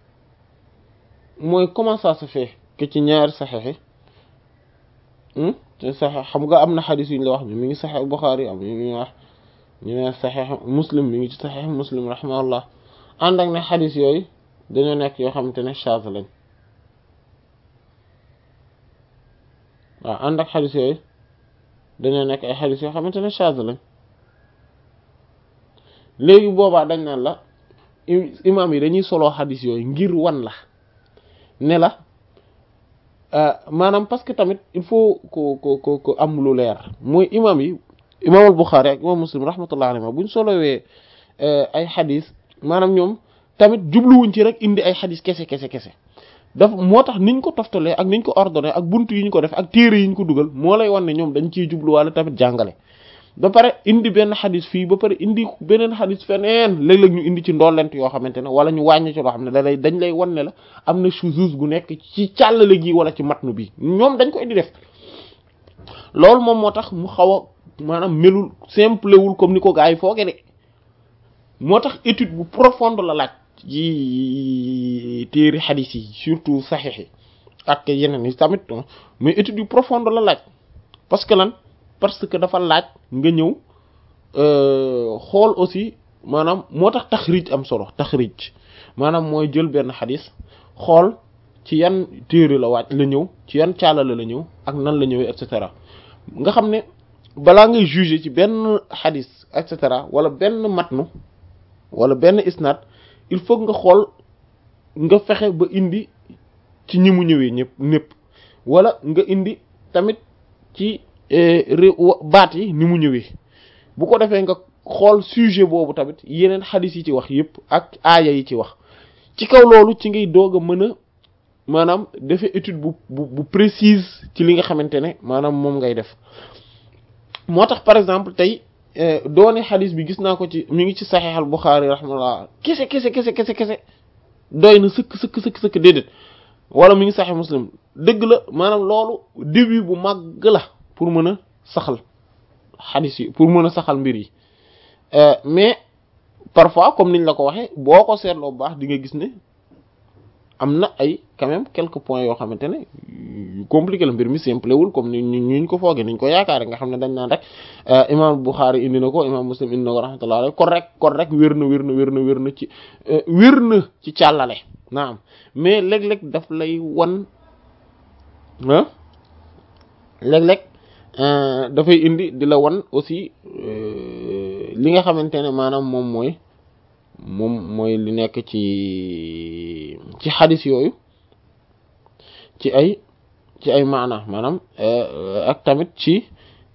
mooy comment ça se fait que ci ñaari saxeexi te saxeex xam nga am na xadis yu ñu la wax bi mi ngi saxeex Buxaari am ñu ñuy wax ñu ne saxeex Muslim mi ngi ci saxeex Muslim rahimahullah ànd ak ne xadis yooyu dañoo nekk yoo xamante ne shaaz lañ waaw ànd ak xadis yooyu dañoo nekk ay xadis yoo xamante ne shaaz lañ léegi boobaa dañ naan la imaam yi dañuy soloo xadis yooyu ngir wan la ne la maanaam parce que tamit il faut ko ko ko ko am lu leer mooy imaam yi imaam al-Bukhari ak imaam Muslim rahmatullah alayhi buñ solowee ay xadis maanaam ñoom tamit jubluwuñ ci rek indi ay xadis kese kese kese daf moo tax niñ ko toftalee ak niñ ko ordonné ak buntu yi ñu ko def ak téere yi ñu ko dugal moo lay wan ne ñoom dañ ciy jubluwaale tamit jàngale ba pare indi benn xadis fii ba pare indi beneen xadis feneen léeg-léeg ñu indi ci ndollent yoo xamante ne wala ñu wàññi ci loo xam ne da lay dañ lay wan ne la am na shuzuz gu nekk ci càllale gi wala ci matnu bi ñoom dañ ko indi def loolu moom moo tax mu xaw a maanaam melul simple wul comme ni ko gars yi fooge de moo tax étude bu profonde la laaj ci téeri xadis yi surtout saxiix yi ak yeneen yi tamit mais étude yu profonde la laaj parce que lan parce que dafa laaj nga ñëw xool aussi maanaam moo tax taxrij am solo taxrij maanaam mooy jël benn xadis xool ci yan téere la wàcc la ñëw ci yan caalale la ñëw ak nan la ñëwee et cetera nga xam ne balaa ngay juger ci benn xadis et cetera wala benn matnu wala benn isnaad il faut nga xool nga fexe ba indi ci ñi mu ñëwee ñëpp ñëpp wala nga indi tamit ci baat yi ni mu ñëwee bu ko defee nga xool sujet boobu tamit yeneen xadis yi ci wax yëpp ak aaya yi ci wax ci kaw loolu ci ngay doog a mën a maanaam defee étude bu bu bu précise ci li nga xamante ne maanaam moom ngay def moo tax par exemple tey doone xadis bi gis naa ko ci mi ngi ci saxiix al Buxaari rahmatullah kese kese kese kese kese doy na sëkk sëkk sëkk sëkk déedéet wala mi ngi saxiix Muslim dëgg la maanaam loolu début bu màgg la pour mën a saxal xadis yi pour mën a saxal mbir yi mais parfois comme niñ la ko waxee boo ko seetloo bu baax di nga gis ne am na ay quand même quelques points yoo xamante ne compliqué la mbir mi simple wul comme ni ñu ko foogee niñ ko yaakaare nga xam ne dañ naan rek imam Bukhari indi na ko imam Muslim indi na ko rahmatullah alayhi kon rek kon rek wér na wér na wér na wér na ci wér na ci càllale naam mais léeg-léeg daf lay wan ah léeg-léeg dafay indi di la wan aussi li nga xamante ne maanaam moom mooy moom mooy li nekk ci ci xadis yooyu ci ay ci ay maana maanaam ak tamit ci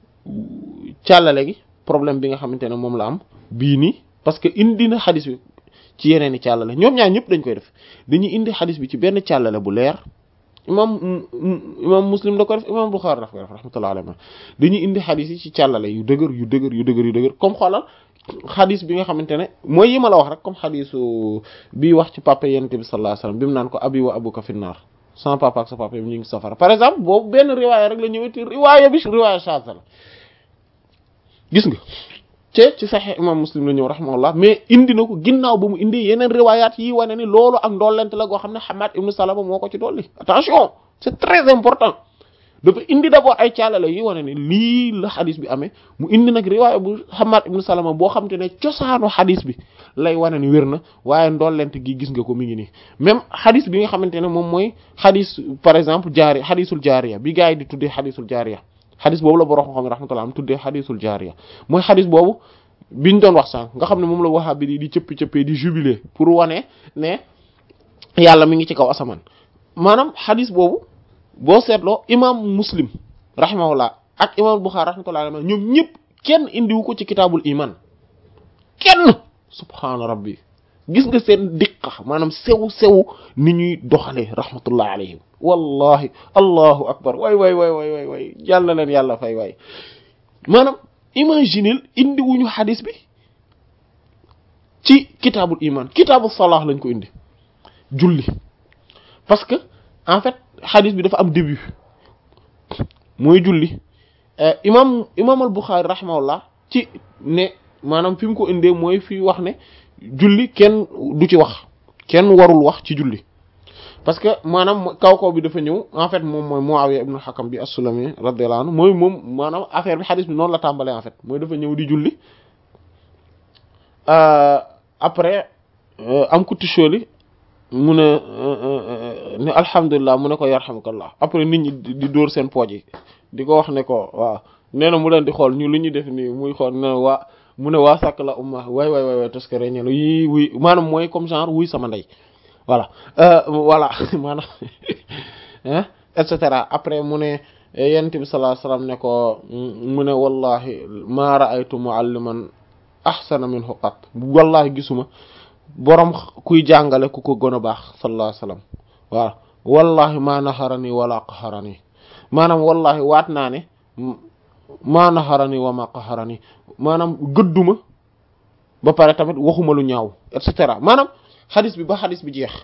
càllale gi problème bi nga xamante ne moom la am bii nii parce que indi na xadis bi ci yeneen i càllale ñoom ñaar ñëpp dañ koy def dañuy indi xadis bi ci benn càllale bu leer imam imam Muslim da ko def imam Bukhari daf ko def rahmatullahi alayhi dañuy indi xadis yi ci càllale yu dëgër yu dëgër yu dëgër yu dëgër comme xoolal xadis bi nga xamante ne mooy yi ma la wax rek comme xadisu bii wax ci papa yonent bi sallallahu alayhi wasallam bi mu naan ko abi wa abuka fi naar sama papa ak sa papa yi ñu ngi safara par exemple boobu benn riwaaya rek la ñëwee te riwaaya bi riwaaya shaaz la gis nga te ci Sahih imam Muslim la ñëw rahimahullah mais indi na ko ginnaaw ba mu indi yeneen riwaayaat yi wane ni loolu ak ndollent la goo xam ne Hammad ibn Salama moo ko ci dolli attention c'est très important dafa indi d'abord ay caalale yi wane ni lii la xadis bi amee mu indi nag riwaaya bu Hammad ibn Salama boo xam te ne cosaanu xadis bi lay wane ni wér na waaye ndollent gi gis nga ko mi ngi nii même xadis bi nga xamante ne moom mooy xadis par exemple jaari xadisul jaariya bi gars yi di tuddee xadisul jaariya xadis boobu la borom xam-xam rahmatullah am tuddee xadisul jaariya mooy xadis boobu biñ doon wax sànq nga xam ne moom la Wahhabi di di cëppi cëppee di jubilé pour wane ne yàlla mi ngi ci kaw asamaan maanaam xadis boobu boo seetloo imam Muslim rahimahullah ak imam Bukhari rahmatullah alayhi ñoom ñëpp kenn indiwu ko ci kitaabul iman kenn subhaana rabbi gis nga seen diqa maanaam sew sew ni ñuy doxalee rahmatullah alayhim wallahi allahu akbar waay waay waay waay waay waay yàlla leen yàlla fay waay maanaam imaginez indi wuñu xadis bi ci kitaabul iman kitaabul salah lañ ko indi julli parce que en fait xadis bi dafa am début mooy julli imam imam al Bukhari rahimahullah ci ne maanaam fi mu ko indee mooy fi wax ne julli kenn du ci wax kenn warul wax ci julli parce que maanaam kaw kaw bi dafa ñëw en fait moom mooy Muawiya ibn al-Hakam bi as-Sulami radiyallahu anhu mooy moom maanaam affaire bi xadis bi noonu la tàmbalee en fait mooy dafa ñëw di julli après am ku tisóoli mu ne ne alhamdulilah mu ne ko yarhamukallah après nit ñi di dóor seen pooj yi di ko wax ne ko waaw nee na mu leen di xool ñu lu ñuy def nii muy xool ne waa mu ne waa sàkk la umma waay waay waay waay toskere ñelu yi wuy maanaam mooy comme genre wuy sama ndey voilà voilà maanaam et cetera après mu ne yonent bi sallallahu alayhi wasallam ne ko mu ne wallahi ma ra'aytu mu'alliman ahsana minhu qat wallahi gisuma borom kuy jàngale ku ko gën a baax sallallahu alayhi wasallam voilà wallahi ma naharani wala qaharani maanaam wallahi waat naa ne ma naharani wa ma qaharani maanaam gëdduma ba pare tamit waxuma lu ñaaw et cetera maanaam xadis bi ba xadis bi jeex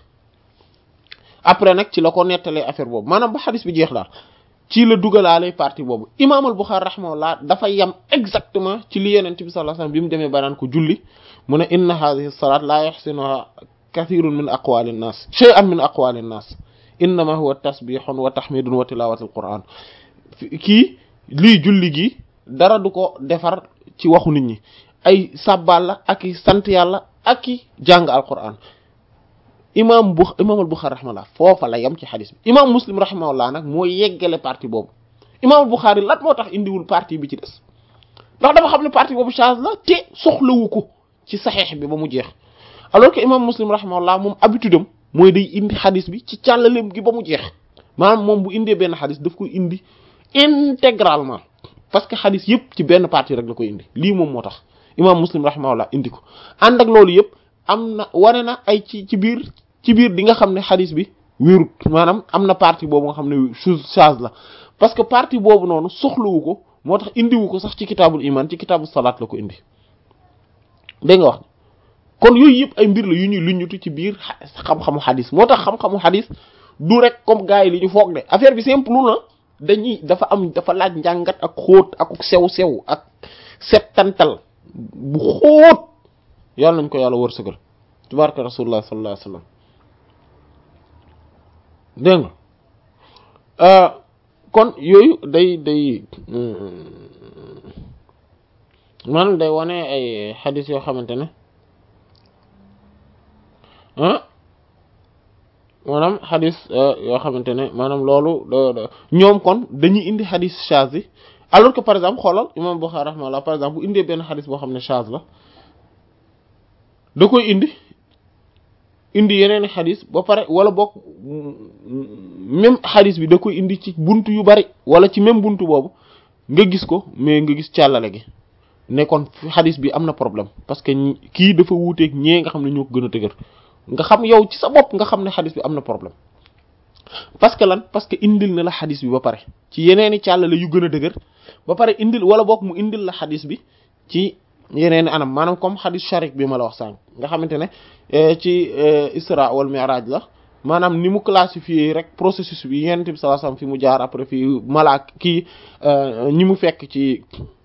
après nag ci la ko nettalee affaire boobu maanaam ba xadis bi jeex daal ci la dugalaale partie boobu imaam al-Bukhari rahimahullah dafa yam exactement ci li Yonent bi sallallahu alayhi wasallam bi mu demee ba naan ko julli mu ne inna hadhihi as-salat la yuhsinuha kathirun min aqwali an-nas shay'an min aqwali an-nas innama huwa tasbihun wa tahmidun wa tilawati al-Qur'an kii lii julli gi dara du ko defar ci waxu nit ñi ay sabbal la ak i sant yàlla ak i jàng al-Qur'an imam bu imam al-Bukhari rahimahullah foofa la yam ci xadis bi imam Muslim rahimahullah nag moo yeggale partie boobu imam al-Bukhari lan moo tax indiwul partie bi ci des ndax dafa xam ne partie boobu change la te soxlawu ko ci saxeex bi ba mu jeex alors que imam Muslim rahimahullah moom habitude am mooy day indi xadis bi ci càllaleem gi ba mu jeex maanaam moom bu indee benn xadis daf koy indi intégralement parce que xadis yëpp ci benn partie rek la koy indi lii moom moo tax imam Muslim rahimahullah indi ko ànd ak loolu yëpp am na wane na ay ci ci biir ci biir di nga xam ne xadis bi wérut maanaam am na partie boobu nga xam ne chose change la parce que partie boobu noonu soxlawu ko moo tax indiwu ko sax ci kitaabul iman ci kitaabul salaat la ko indi dégg nga wax kon yooyu yëpp ay mbir la yu ñuy luññutu ci biir xam-xamu xadis moo tax xam-xamu xadis du rek comme gars yi li ñu foog de affaire bi simple na dañuy dafa am dafa laaj njàngat ak xóot ak sew-sew ak settantal bu xóot yàlla nañ ko yàlla wërsëgal tabaraka rasulullah sallallahu alayhi wasallam dégg nga kon yooyu day day maanaam day wane ay xadis yoo xamante ne ah maanaam xadis yoo xamante ne maanaam loolu ñoom kon dañuy indi xadis chaz yi alors que par exemple xoolal imam Bukhari rahimahullah par exemple bu indee benn xadis boo xam ne chaz la da koy indi indi yeneen xadis ba pare wala bokk même xadis bi da koy indi ci buntu yu bari wala ci même buntu boobu nga gis ko mais nga gis càllale gi ne kon xadis bi am na problème parce que kii dafa wuuteeg ñee nga xam ne ñoo ko gën a tëgër nga xam yow ci sa bopp nga xam ne xadis bi am na problème parce que lan parce que indil na la xadis bi ba pare ci yeneeni càllale yu gën a dëgër ba pare indil wala bokk mu indil la xadis bi ci yeneeni anam maanaam comme xadis sharik bi ma la wax sànq nga xamante ne ci isra wal mi'raj la maanaam ni mu classifier rek processus bi yonent bi sallallahu alayhi wasallam fi mu jaar après fi malaak kii ñi mu fekk ci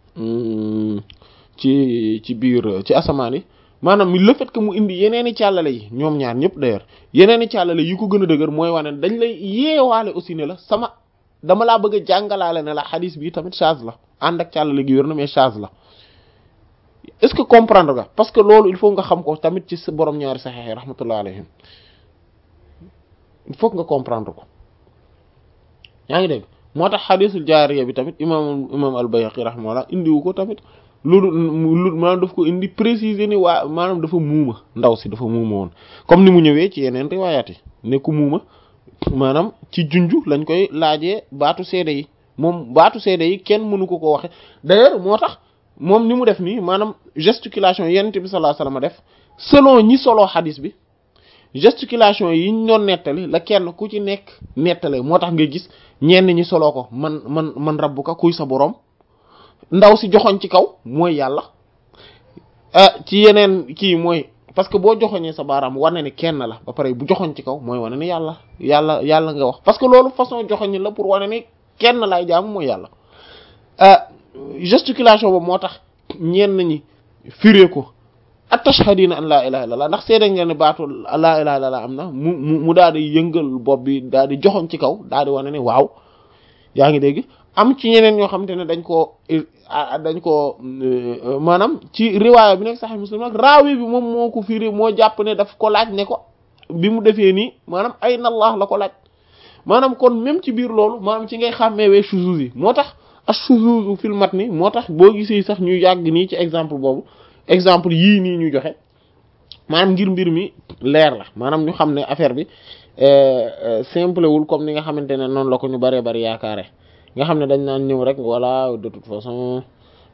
ci ci biir ci asamaan yi maanaam le fait que mu indi yeneeni càllale yi ñoom ñaar ñëpp d'ailleurs yeneeni càllale yi ko gën a dëgër mooy wane dañ lay yeewaale aussi ne la sama dama laa bëgg a jàngalaale ne la xadis bi tamit chaz la ànd ak càllale gi wér na mais chaz la est-ce que comprendre nga parce que loolu il faut nga xam ko tamit ci sa borom ñaari saxeex rahmatullah alayhim il faut que nga comprendre ko yaa ngi dégg moo tax xadisul jaariya bi tamit imam imam al-Bayhaqi rahimahullah indiwu ko tamit loolu lu maanaam daf ko indi préciser ni waa maanaam dafa muuma ndaw si dafa muuma woon comme ni mu ñëwee ci yeneen riwaayaat yi ne ku muuma maanaam ci junju lañ koy laajee baatu seede yi moom baatu seede yi kenn mënu ko ko waxe d'ailleurs moo tax moom ni mu def nii maanaam gesticulation yonent bi sallallahu alayhi wasallam def selon ñi soloo xadis bi gesticulation yi ñu doon nettali la kenn ku ci nekk nettale moo tax nga gis ñenn ñi soloo ko man man man rabbuka kuy sa boroom ndaw si joxoñ ci kaw mooy yàlla ci yeneen kii mooy parce que boo joxoñee sa baaraam war na ni kenn la ba pare bu joxoñ ci kaw mooy wane ni yàlla yàlla yàlla nga wax parce que loolu façon joxoñ la pour wane ni kenn lay jaamu mooy yàlla gesticulation boobu moo tax ñenn ñi firee ko at atashhadina an laa ilaha illallah ndax seede ngeen ne baatu laa ilaha illallah am na mu mu mu daal di yëngal bopp bi daal di joxoon ci kaw daal di wane ne waaw yaa ngi dégg am ci ñeneen ñoo xamante ne dañ koo dañ koo maanaam ci riwaaya bi nekk Sahih Muslim nag raawi bi moom moo ko firi moo jàpp ne daf ko laaj ne ko bi mu defee nii maanaam ayna Allah la ko laaj maanaam kon même ci biir loolu maanaam ci ngay xàmmeewee shuzuz yi moo tax ash-shuzuz fil matni moo tax boo gisee sax ñu yàgg nii ci exemple boobu exemple yii nii ñu joxe maanaam ngir mbir mi leer la maanaam ñu xam ne affaire bi simple wul comme ni nga xamante ne noonu la ko ñu bëree bëri yaakaare nga xam ne dañ naan ñëw rek voilà de toute façon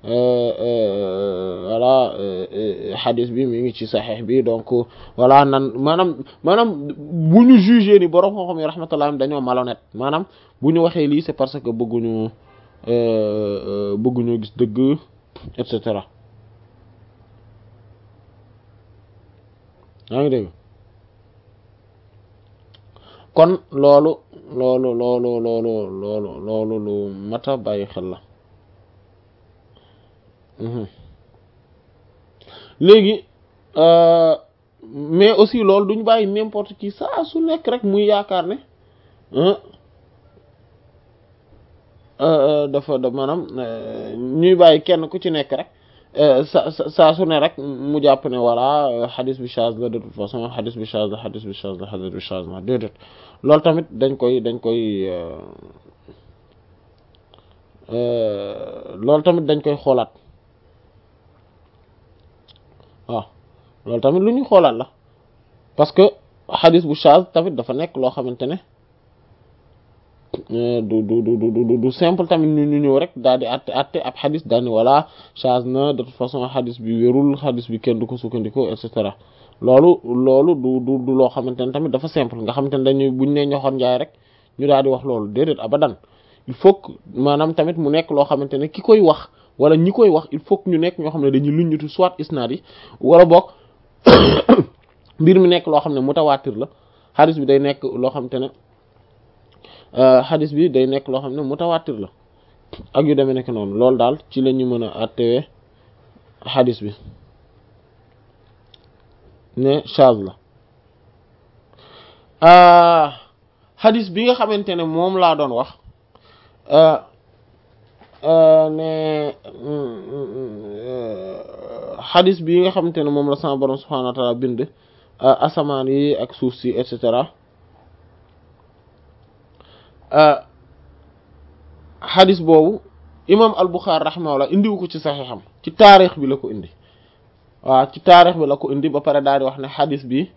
voilà hadith bi mi ngi ci sahih bi donc voilà nan maanaam maanaam bu ñu jugé ni borom xam-xam yi rahmatullah dañoo malhonnête maanaam bu ñu waxee lii c'est parce que bëgguñu bëgguñu gis dëgg et cetera yaa ngi dégg kon loolu loolu loolu loolu loolu loolu lu mata bàyyi xel la léegi mais aussi loolu duñ bàyyi n'importe qui saa su nekk rek muy yaakaar ne dafa da maanaam ñuy bàyyi kenn ku ci nekk rek sa saa su ne rek mu jàpp ne voilà hadith bi chaz la de toute façon hadith bi chaz la hadith bi chaz la hadith bi chaz la déedéet loolu tamit dañ koy dañ koy loolu tamit dañ koy xoolaat waaw loolu tamit lu ñuy xoolaat la parce que hadith bu chaz tamit dafa nekk loo xamante ne du du du du du simple tamit ñu ñu ñëw rek daal di àtte àtte ab xadis daal ni voilà chaz na de toute façon xadis bi wérul xadis bi kenn du ko sukkandikoo et cetera loolu loolu du du du loo xamante ne tamit dafa simple nga xamante ne dañuy buñ ne ñoxoon njaay rek ñu daal di wax loolu déedéet abadan il faut que maanaam tamit mu nekk loo xamante ne ki koy wax wala ñi koy wax il faut que ñu nekk ñoo xam ne dañuy luññutu soit isnaad yi wala boog mbir mi nekk loo xam ne mutawaatir la xadis bi day nekk loo xamante ne xadis bi day nekk loo xam ne mutawaatir la ak yu demee nekk noonu loolu daal ci la ñu mën a attewee xadis bi ne chaz la xadis bi nga xamante ne moom laa doon wax ne xadis bi nga xamante ne moom la sama borom subhanahu wa ta'ala bind asamaan yi ak suuf si et cetera xadis boobu imam al-Bukhari rahimahullah indiwu ko ci saxiixam ci taarix bi la ko indi waaw ci taarix bi la ko indi ba pare daal di wax ne xadis bi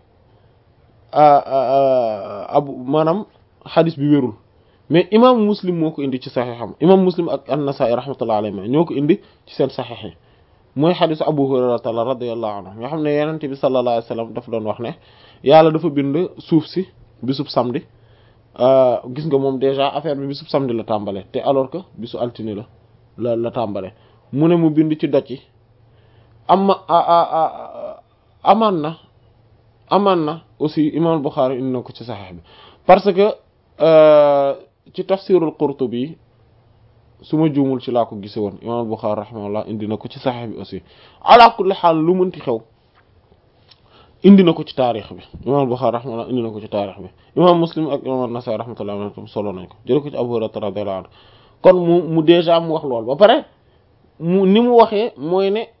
abu maanaam xadis bi wérul mais imam Muslim moo ko indi ci saxiixam imam Muslim ak an-Nasa'i rahmatullahi alayhi ñoo ko indi ci seen saxiix yi mooy xadisu Abu Hurayrata radiyallahu anhu nga xam ne Yonent bi sallallahu alayhi wasallam dafa doon wax ne yàlla dafa bind suuf si bisub samedi gis nga moom déjà affaire bi bisub samedi la tàmbale te alors que bisu altine la la la tàmbale mu ne mu bind ci doj yi ama amaan na amaan na aussi imam Bukhari indi na ko ci Sahih bi parce que ci tafsirul Qurtubi su ma juumul ci laa ko gise woon imam Bukhari rahimahullah indi na ko ci Sahih bi aussi ala kulli xaal lu mënti xew indi na ko ci taarix bi imam Bukhari rahimahullah indi na ko ci taarix bi imam Muslim ak imam An-Nasa'i rahmatullahi alayhi solo nañ ko jële ko ci Abu Hurayra radiyallahu anhu kon mu mu déjà mu wax loolu ba pare mu ni mu waxee mooy ne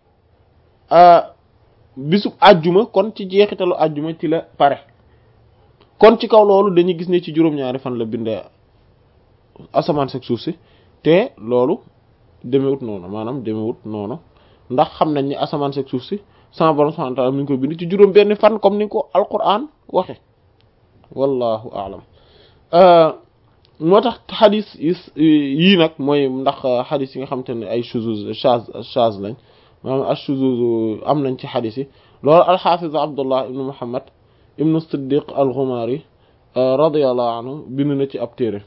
bisub àjjuma kon ci jeexitalu àjjuma ci la pare kon ci kaw loolu dañuy gis ne ci juróom-ñaari fan la bindee asamaan ak suuf si te loolu demewut noonu maanaam demewut noonu ndax xam nañ ni asamaan ak suuf si sama borom subhanahu wa ta'ala mi ngi koy bind ci juróom benn fan comme ni ko alquran waxe wallahu a'lam moo tax xadis yii nag mooy ndax xadis yi nga xamante ne ay shuzuz chaz chaz lañ maanaam ash-shuzuz am nañ ci xadis yi loolu al-Hafiz Abdullah ibn Muhammad ibn Siddiq al-Ghumari radiyallahu anhu bind na ci ab téere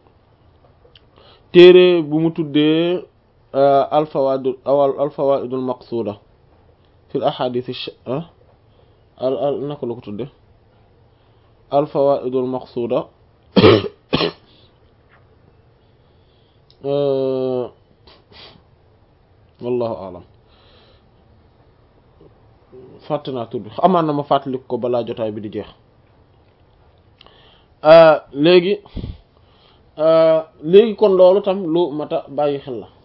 téere bu mu tuddee al-fawaid al-fawaid al-maqsuda fi al-ahadith al naka la ko tuddee al-fawaid al-maqsuda wallahu a'lam fàtte naa tur bi amaan na ma fàttali ko balaa jotaay bi di jeex léegi léegi kon loolu tam lu mata bàyyi xel la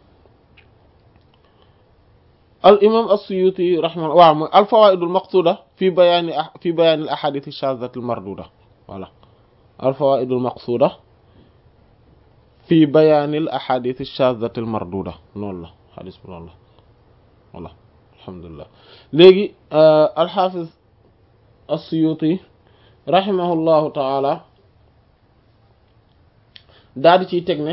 al imam as-Suyuti rahimahullah waaw mooy al fawaid al maqsuda fi bayaani fi bayaani al ahadith ash-shadhah al marduda voilà al fawaid al maqsuda fi bayaani al ahadith ash-shadhah al marduda noonu la xadis bi noonu la voilà alhamdulillah léegi al hafiz as-Suyuti rahimahullahu taala daal di ciy teg ne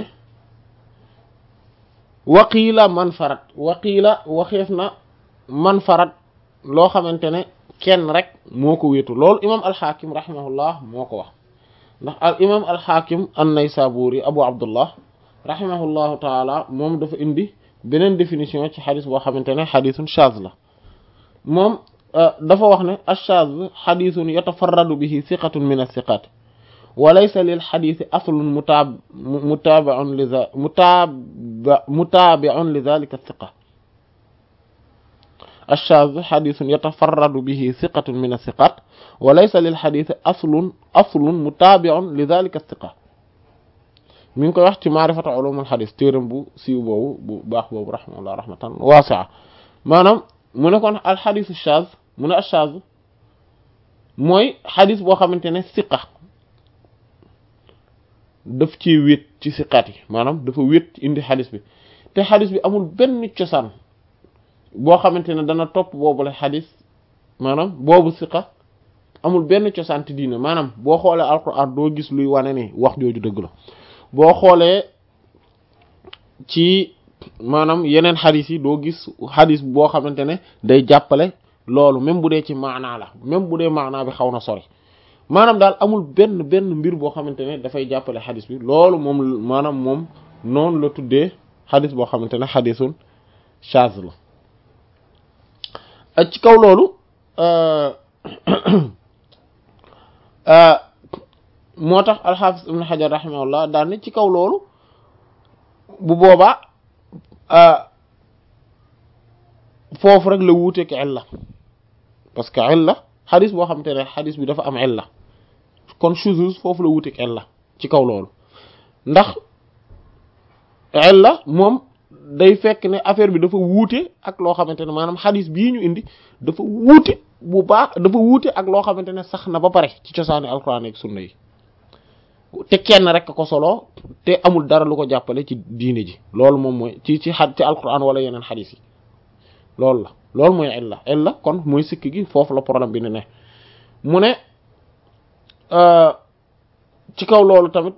waqiila man farat waqiila waxeef na man farat loo xamante ne kenn rek moo ko wéetu loolu imam alxaakim rahimahullah moo ko wax ndax al imam alxaakim an-Naysaburi abu abdullah rahimahullahu taala moom dafa indi beneen définition ci xadis boo xamante ne xadisun shaz la moom dafa wax ne ash-shaz xadisun yatafarradu bihi siqatun min as-siqat وليس للحديث أصل متابع متابع لذا متابع متابع لذلك الثقة الشاذ حديث يتفرد به ثقة من الثقات وليس للحديث أصل أصل متابع لذلك الثقة من كو وقت معرفة علوم الحديث تيرم بو سيو بو بو باخ بو رحمه الله رحمة واسعة مانام من كون الحديث الشاذ من الشاذ موي حديث بو خامتene ثقة daf ci wét ci siqaat yi maanaam dafa wét indi xadis bi te xadis bi amul benn cosaan boo xamante ne dana topp boobu la xadis maanaam boobu siqa amul benn cosaan ci diine maanaam boo xoolee alquran doo gis luy wane ni wax jooju dëgg la boo xoolee ci maanaam yeneen xadis yi doo gis xadis boo xamante ne day jàppale loolu même bu dee ci maanaa la même bu dee maanaa bi xaw na sori maanaam daal amul benn benn mbir boo xamante ne dafay jàppale xadis bi loolu moom maanaam moom noonu la tuddee xadis boo xamante ne xadisun shaz la ci kaw loolu moo tax alxaafis ibn xajar rahimahullah daal ne ci kaw loolu bu boobaa foofu rek la wuuteek illa parce que illa xadis boo xamante ne xadis bi dafa am illa kon shuzuz foofu la wuuteek illa ci kaw loolu ndax illa moom day fekk ne affaire bi dafa wuute ak loo xamante ne maanaam xadis bii ñu indi dafa wuute bu baax dafa wuute ak loo xamante ne sax na ba pare ci cosaani alquran ak sunna yi te kenn rek ko solo te amul dara lu ko jàppale ci diine ji loolu moom mooy ci ci xad ci alquran wala yeneen xadis yi loolu la loolu mooy illa illa kon mooy sikk gi foofu la problème bi ne ne mu ne ci kaw loolu tamit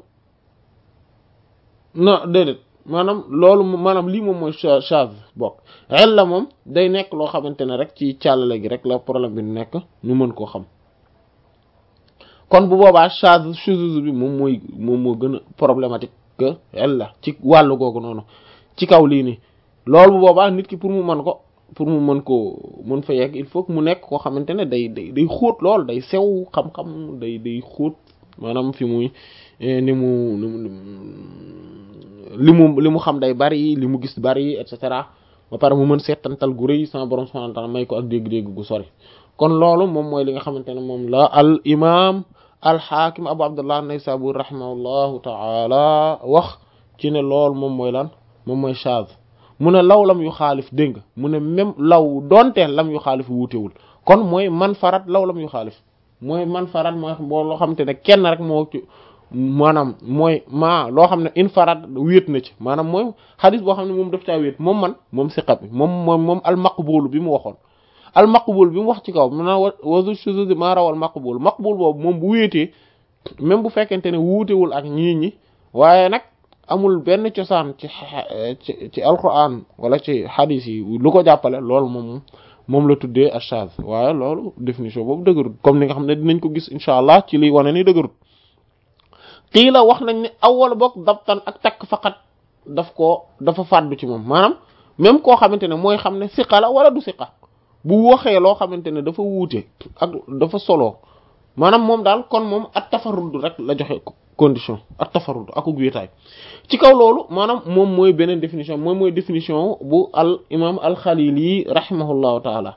non déedéet maanaam loolu maanaam lii moom mooy shaz bokk illa moom day nekk loo xamante ne rek ci càllale gi rek la problème bi nekk ñu mën koo xam kon bu boobaa shaz shuzuz bi moom mooy moom moo gën a problématique que illa ci wàllu googu noonu ci kaw lii nii loolu bu boobaa nit ki pour mu mën ko pour mu mën koo mën fa yegg il faut que mu nekk koo xamante ne day day day xóot lool day sew xam-xam day day xóot maanaam fi muy ni mu ni mu li mu li mu xam day bari li mu gis bari et cetera ba pare mu mën seetantal gu rëy sama borom subhanahu wa ta'ala may ko ak dégg-dégg gu sori kon loolu moom mooy li nga xamante ne moom la al imam al hakim abu abdullah an-Naysaburi rahimahullahu ta'ala wax ci ne loolu moom mooy lan moom mooy shaz mu ne law lam yu xaalif dégg nga mu ne même law doonte lam yu xaalif wuutewul kon mooy man farat law lam yu xaalif mooy man farat mooy boo loo xamante ne kenn rek moo ci maanaam mooy maa loo xam ne in farat wéet na ci maanaam mooy xadis boo xam ne moom daf caa wéet moom man moom siqa bi moom moom moom al maqbul bi mu waxoon al maqbul bi mu wax ci kaw mu naa wazu shuzuz maa rawal maqbul maqbul boobu moom bu wéetee même bu fekkente ne wuutewul ak ñii ñi waaye nag amul benn cosaan ci ci ci alquran wala ci xadis yi lu ko jàppale loolu moom moom la tuddee ashaz waaye loolu définition boobu dëgërut comme ni nga xam ne dinañ ko gis incha allah ci liy wane ni dëgërut kii la wax nañ ne awwal bokk dabtan ak takk faqat daf ko dafa fàddu ci moom maanaam même koo xamante ne mooy xam ne siqa la wala du siqa bu waxee loo xamante ne dafa wuute ak dafa solo maanaam moom daal kon moom at tafarrud rek la joxe condition at tafarrud ak wéetaay ci kaw loolu maanaam moom mooy beneen définition moom mooy définition bu al imam al Khalili rahimahullahu taala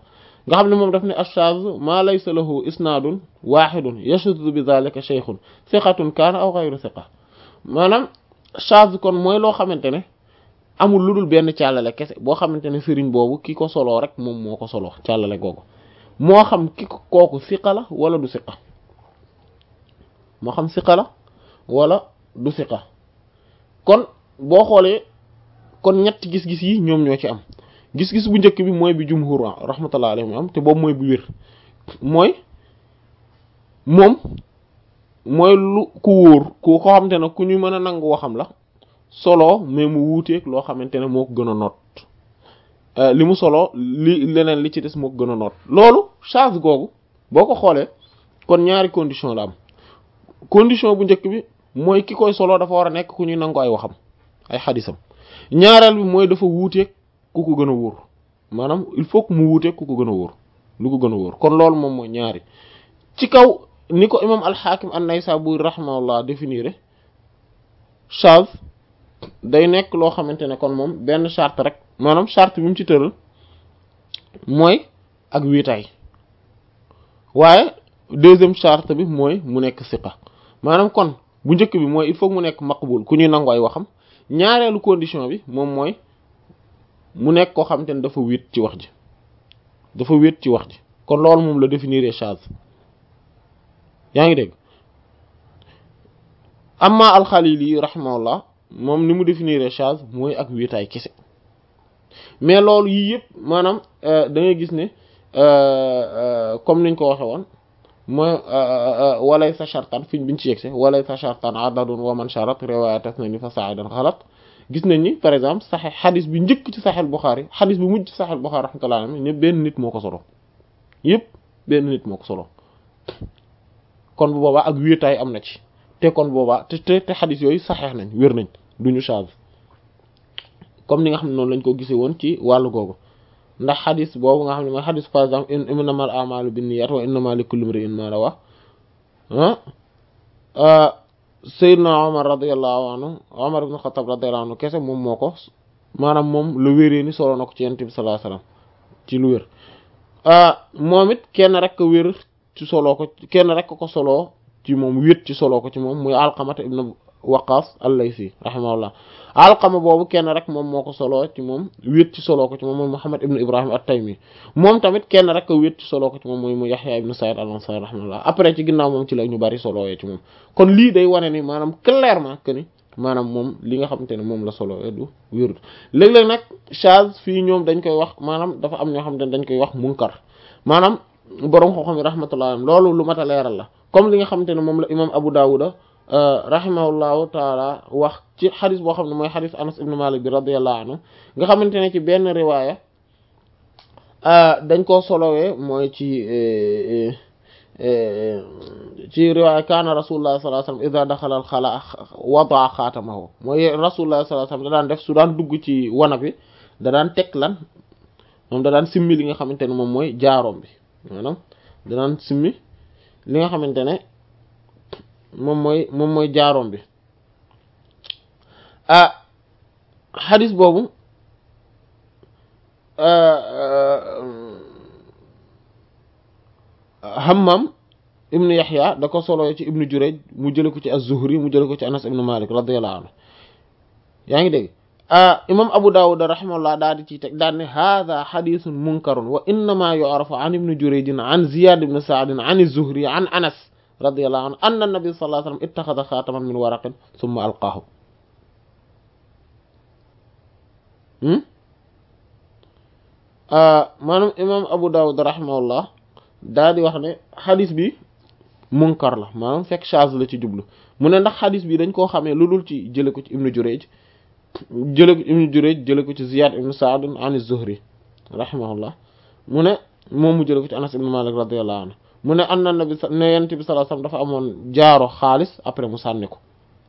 nga xam ne moom daf ne ash-shadh ma laysa lahu isnaadun wahidun yashuddu bi dhalika shaykhun thiqatun kaana aw ghayru thiqa maanaam shadh kon mooy loo xamante ne amul lu dul benn càllale kese boo xamante ne sëriñ boobu ki ko soloo rek moom moo ko soloo càllale googu moo xam ki ko kooku siqa la wala du siqa moo xam siqa la wala du siqa kon boo xoolee kon ñetti gis-gis yi ñoom ñoo ci am gis-gis bu njëkk bi mooy bi jumhur rahmatullah alayhim am te boobu mooy bu wér mooy moom mooy lu ku wóor ku ko xamante ne ku ñu mën a nangu waxam la solo mais mu wuuteeg loo xamante ne moo ko gën a noot li mu solo li leneen li ci des moo ko gën a noot loolu charge googu boo ko xoolee kon ñaari condition la am condition bu njëkk bi mooy ki koy solo dafa war a nekk ku ñuy nangu ay waxam ay xadisam ñaareel bi mooy dafa wuuteeg ku ko gën a wóor maanaam il faut que mu wuuteeg ku ko gën a wóor lu ko gën a wóor kon loolu moom mooy ñaari ci kaw ni ko imam al-Hakim an-Naysaburi rahimahullah définir charge day nekk loo xamante ne kon moom benn charte rek maanaam charte bi mu ci tëral mooy ak wiitaay waaye deuxième charte bi mooy mu nekk siqa maanaam kon bu njëkk bi mooy il faut mu nekk maqbul ku ñuy nangu ay waxam ñaareelu condition bi moom mooy mu nekk koo xamante ne dafa wéet ci wax ji dafa wéet ci wax ji kon loolu moom la définir charge yaa ngi dégg amma al-Khalili rahimahullah moom ni mu définir charge mooy ak wéetaay kese mais loolu yii yëpp maanaam da ngay gis ne comme niñ ko waxe woon mooy walay sa shartan fiñ biñ ci yegse walay sa shartan adadun wa man sharat riwayatas na ni fa sa'idan xalat gis nañ ni par exemple saxe xadis bi njëkk ci Sahih Bukhari xadis bi mujj ci Sahih Bukhari rahmatullah alayhi ñëpp benn nit moo ko solo yëpp benn nit moo ko solo kon bu boobaa ak wéetaay am na ci te kon boobaa te te te xadis yooyu saxeex nañ wér nañ duñu charge comme ni nga xam ne noonu lañ ko gisee woon ci wàllu googu ndax xadis boobu nga xam ne mooy xadis par exemple innamal a'malu binniyat wa innama likulli imrin ma nawa ah Seydina Omar radiyallahu anhu Omar ibn Khattab radiyallahu anhu kese moom moo ko maanaam moom lu wéree ni solo na ko ci Yonent bi sallallahu alayhi wasallam ci lu wér moom it kenn rek ko wér ci soloo ko kenn rek ko soloo ci moom wét ci soloo ko ci moom muy Alqamata ibn Waqas al-Laysi rahimahullah Alqama boobu kenn rek moom moo ko soloo ci moom wét ci soloo ko ci moom mooy Muhammad ibn Ibrahim at-Taymi moom tamit kenn rek ko wét ci soloo ko ci moom mooy mu Yahya ibn Sa'id al-Ansari rahimahullah après ci ginnaaw moom ci la ñu bari solooyee ci moom kon lii day wane ni maanaam clairement que ni maanaam moom li nga xamante ne moom la solooyee du wérut léeg-léeg nag charge fii ñoom dañ koy wax maanaam dafa am ñoo xamante ne dañ koy wax munkar maanaam borom xam-xam yi rahmatullah loolu lu mat a leeral la comme li nga xamante ne moom la imam Abu Dawuda rahimahullahu taala wax ci xadis boo xam ne mooy xadis Anas ibn Malik bi radiyallahu anhu nga xamante ne ci benn riwaaya dañ koo solowee mooy ci ci riwaaya kaana rasulullah sallallahu alayhi wasallam idha dakhala al xala wada'a xaatamahu mooy rasulullah sallallahu alayhi wasallam da daan def su daan dugg ci wanag bi da daan teg lan moom da daan simmi li nga xamante ne moom mooy jaaroom bi maanaam da daan simmi li nga xamante ne moom mooy moom mooy jaaroom bi ah xadis boobu Hammam ibnu Yahya da ko solo ci ibnu Jurayj mu jële ko ci az-Zuhri mu jële ko ci Anas ibnu Malik radiyallahu anhu yaa ngi dégg ah imam Abu Dawud rahimahullah daal di ciy teg daal ne hadha hadithun munkarun wa innama yu'rafu an ibnu Jurayj an Ziyad ibn Sa'd an az-Zuhri an Anas radiyallahu anhu anna an-nabiy sallallahu alayhi wasallam ittakhadha khataman min waraqin thumma alqaahu maanaam imam Abu Dawud rahimahullah daal di wax ne xadis bi munkar la maanaam fekk charge la ci jublu mu ne ndax xadis bi dañ koo xamee lu dul ci jële ko ci ibnu Jurayj jële ko ibnu Jurayj jële ko ci Ziyad ibn Sa'd an az-Zuhri rahimahullah mu ne moom mu jële ko ci Anas ibn Malik radiyallahu anhu mu ne anna nabi ne yonent bi sallallahu alayhi wasallam dafa amoon jaaro xaalis après mu sànni ko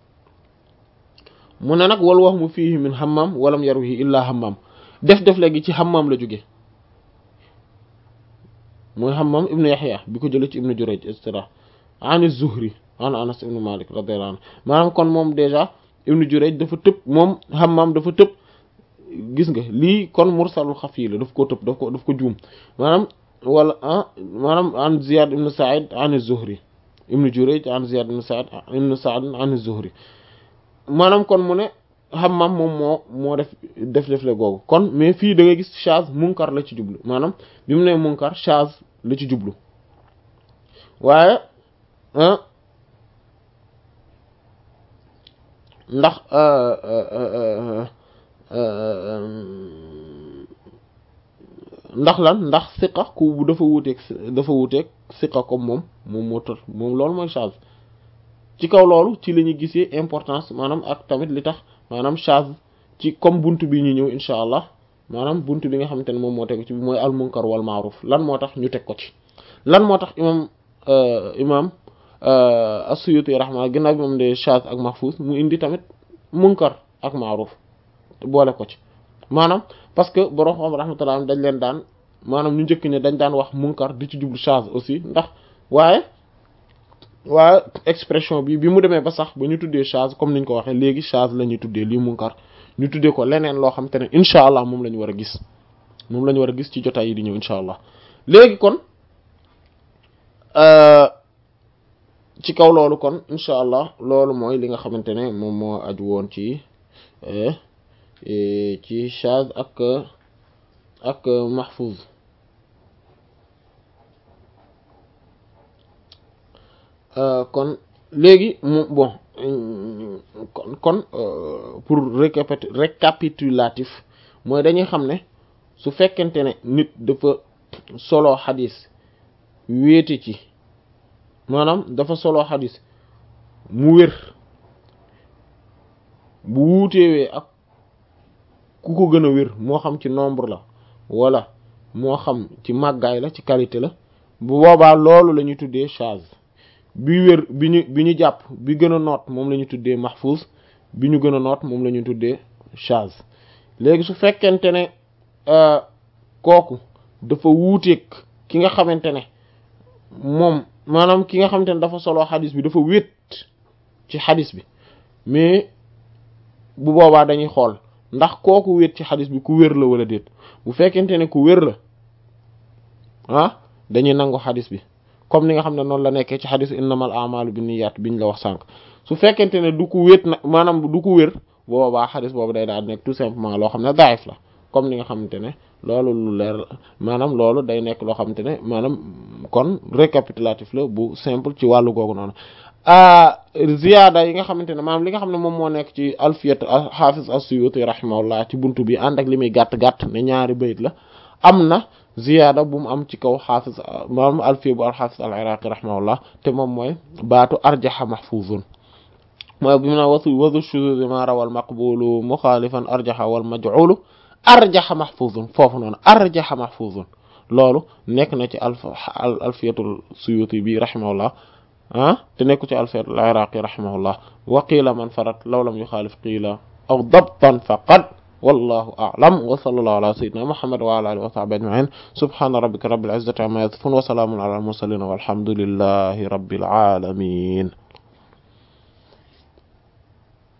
mu ne nag wal wax mu fiihi min Hammam walam yarwihi illa Hammam def def léegi ci Hammam la jóge mooy Hammam ibnu Yahya bi ko jëlee ci ibnu Jurayj et cetera an az-Zuhri an Anas ibn Malik radiyallahu anhu maanaam kon moom déjà ibnu Jurayj dafa tëb moom Hammam dafa tëb gis nga lii kon mursalul xafi la daf ko tëb daf ko daf ko juum maanaam wala ah maanaam an Ziyad ibn Sa'id an az-Zuhri ibn Jurayj an Ziyad ibn Sa'id ibn Sa'd an az-Zuhri maanaam kon mu ne Hammam moom moo moo def def def le googu kon mais fii da ngay gis shaz munkar la ci jublu maanaam bi mu ne munkar shaz la ci jublu waaye ndax ndax lan ndax siqa ku bu dafa wuuteeg dafa wuuteeg siqa comme moom moom moo tax moom loolu mooy shaz ci kaw loolu ci la ñuy gisee importance maanaam ak tamit li tax maanaam shaz ci comme buntu bi ñu ñëw insha allah maanaam buntu bi nga xamante ne moom moo tegu ci bi mooy al munkar wal ma'ruf lan moo tax ñu teg ko ci lan moo tax imam imam as-Suyuti rahma ginnaaw bi moom de shaz ak mahfuz mu indi tamit munkar ak ma'ruf boole ko ci maanaam parce que borom xam rahmatullah dañ leen daan maanaam ñu njëkk ne dañ daan wax munkar di ci jublu shaz aussi ndax waaye waaye expression bi bi mu demee ba sax ba ñu tuddee shaz comme niñ ko waxee léegi shaz la ñuy tuddee lii munkar ñu tuddee ko leneen loo xam te ne incha allah moom la ñu war a gis moom la ñu war a gis ci jotaay yi di ñëw incha allah léegi kon ci kaw loolu kon incha allah loolu mooy li nga xamante ne moom moo aju woon ci ci shaz ak ak mahfuz kon léegi mu bon kon kon pour récapit récapitulatif mooy dañuy xam ne su fekkente ne nit dafa solo xadis wéete ci maanaam dafa solo xadis mu wér bu wuutewee ak ku ko gën a wér moo xam ci nombre la wala moo xam ci màggaay la ci qualité la bu boobaa loolu la ñuy tuddee shaz bi wér bi ñu bi ñu jàpp bi gën a noot moom la ñu tuddee mahfuz bi ñu gën a noot moom la ñu tuddee shaz léegi su fekkente ne kooku dafa wuuteeg ki nga xamante ne moom maanaam ki nga xamante ne dafa solo xadis bi dafa wét ci xadis bi mais bu boobaa dañuy xool ndax kooku wét ci xadis bi ku wér la wala déet bu fekkente ne ku wér la ah dañuy nangu xadis bi comme ni nga xam ne noonu la nekkee ci xadis innamal a'malu binniyat biñ la wax sànq su fekkente ne du ko wét na maanaam du ko wér boobaa xadis boobu day daal nekk tout simplement loo xam ne daif la comme ni nga xamante ne loolu lu leer maanaam loolu day nekk loo xamante ne maanaam kon récapitulatif la bu simple ci wàllu googu noonu ziyaada yi nga xamante ne maanaam li nga xam ne moom moo nekk ci alfiyat hafiz as-Suyuti rahimahullah ci buntu bi ànd ak li muy gàtt-gàtt ne ñaari bayit la am na ziyaada bu mu am ci kaw xaafis maanaam alfiya bu al-Hafiz al-Iraqi rahimahullah te moom mooy baatu arjaha mahfuzun mooy bi mu ne wasu wasu shuzuz ma rawal maqbulu muxaalifan arjaha wal maj'ulu arjaha mahfuzun foofu noonu arjaha mahfuzun loolu nekk na ci alfiyatul Suyuti bi rahimahullah ah te nekku ci alfiyatul Iraqi rahimahullah wa qiila man farat law lam yuxaalif qiila aw dabtan faqad wallahu a'lam wa sallallahu ala sayyidina Muhammad wa ala alihi wa sahbihi ajma'in subhana rabbika rabbil izzati amma yasifun wa salamun ala al mursalin walhamdulillahi rabbil alamin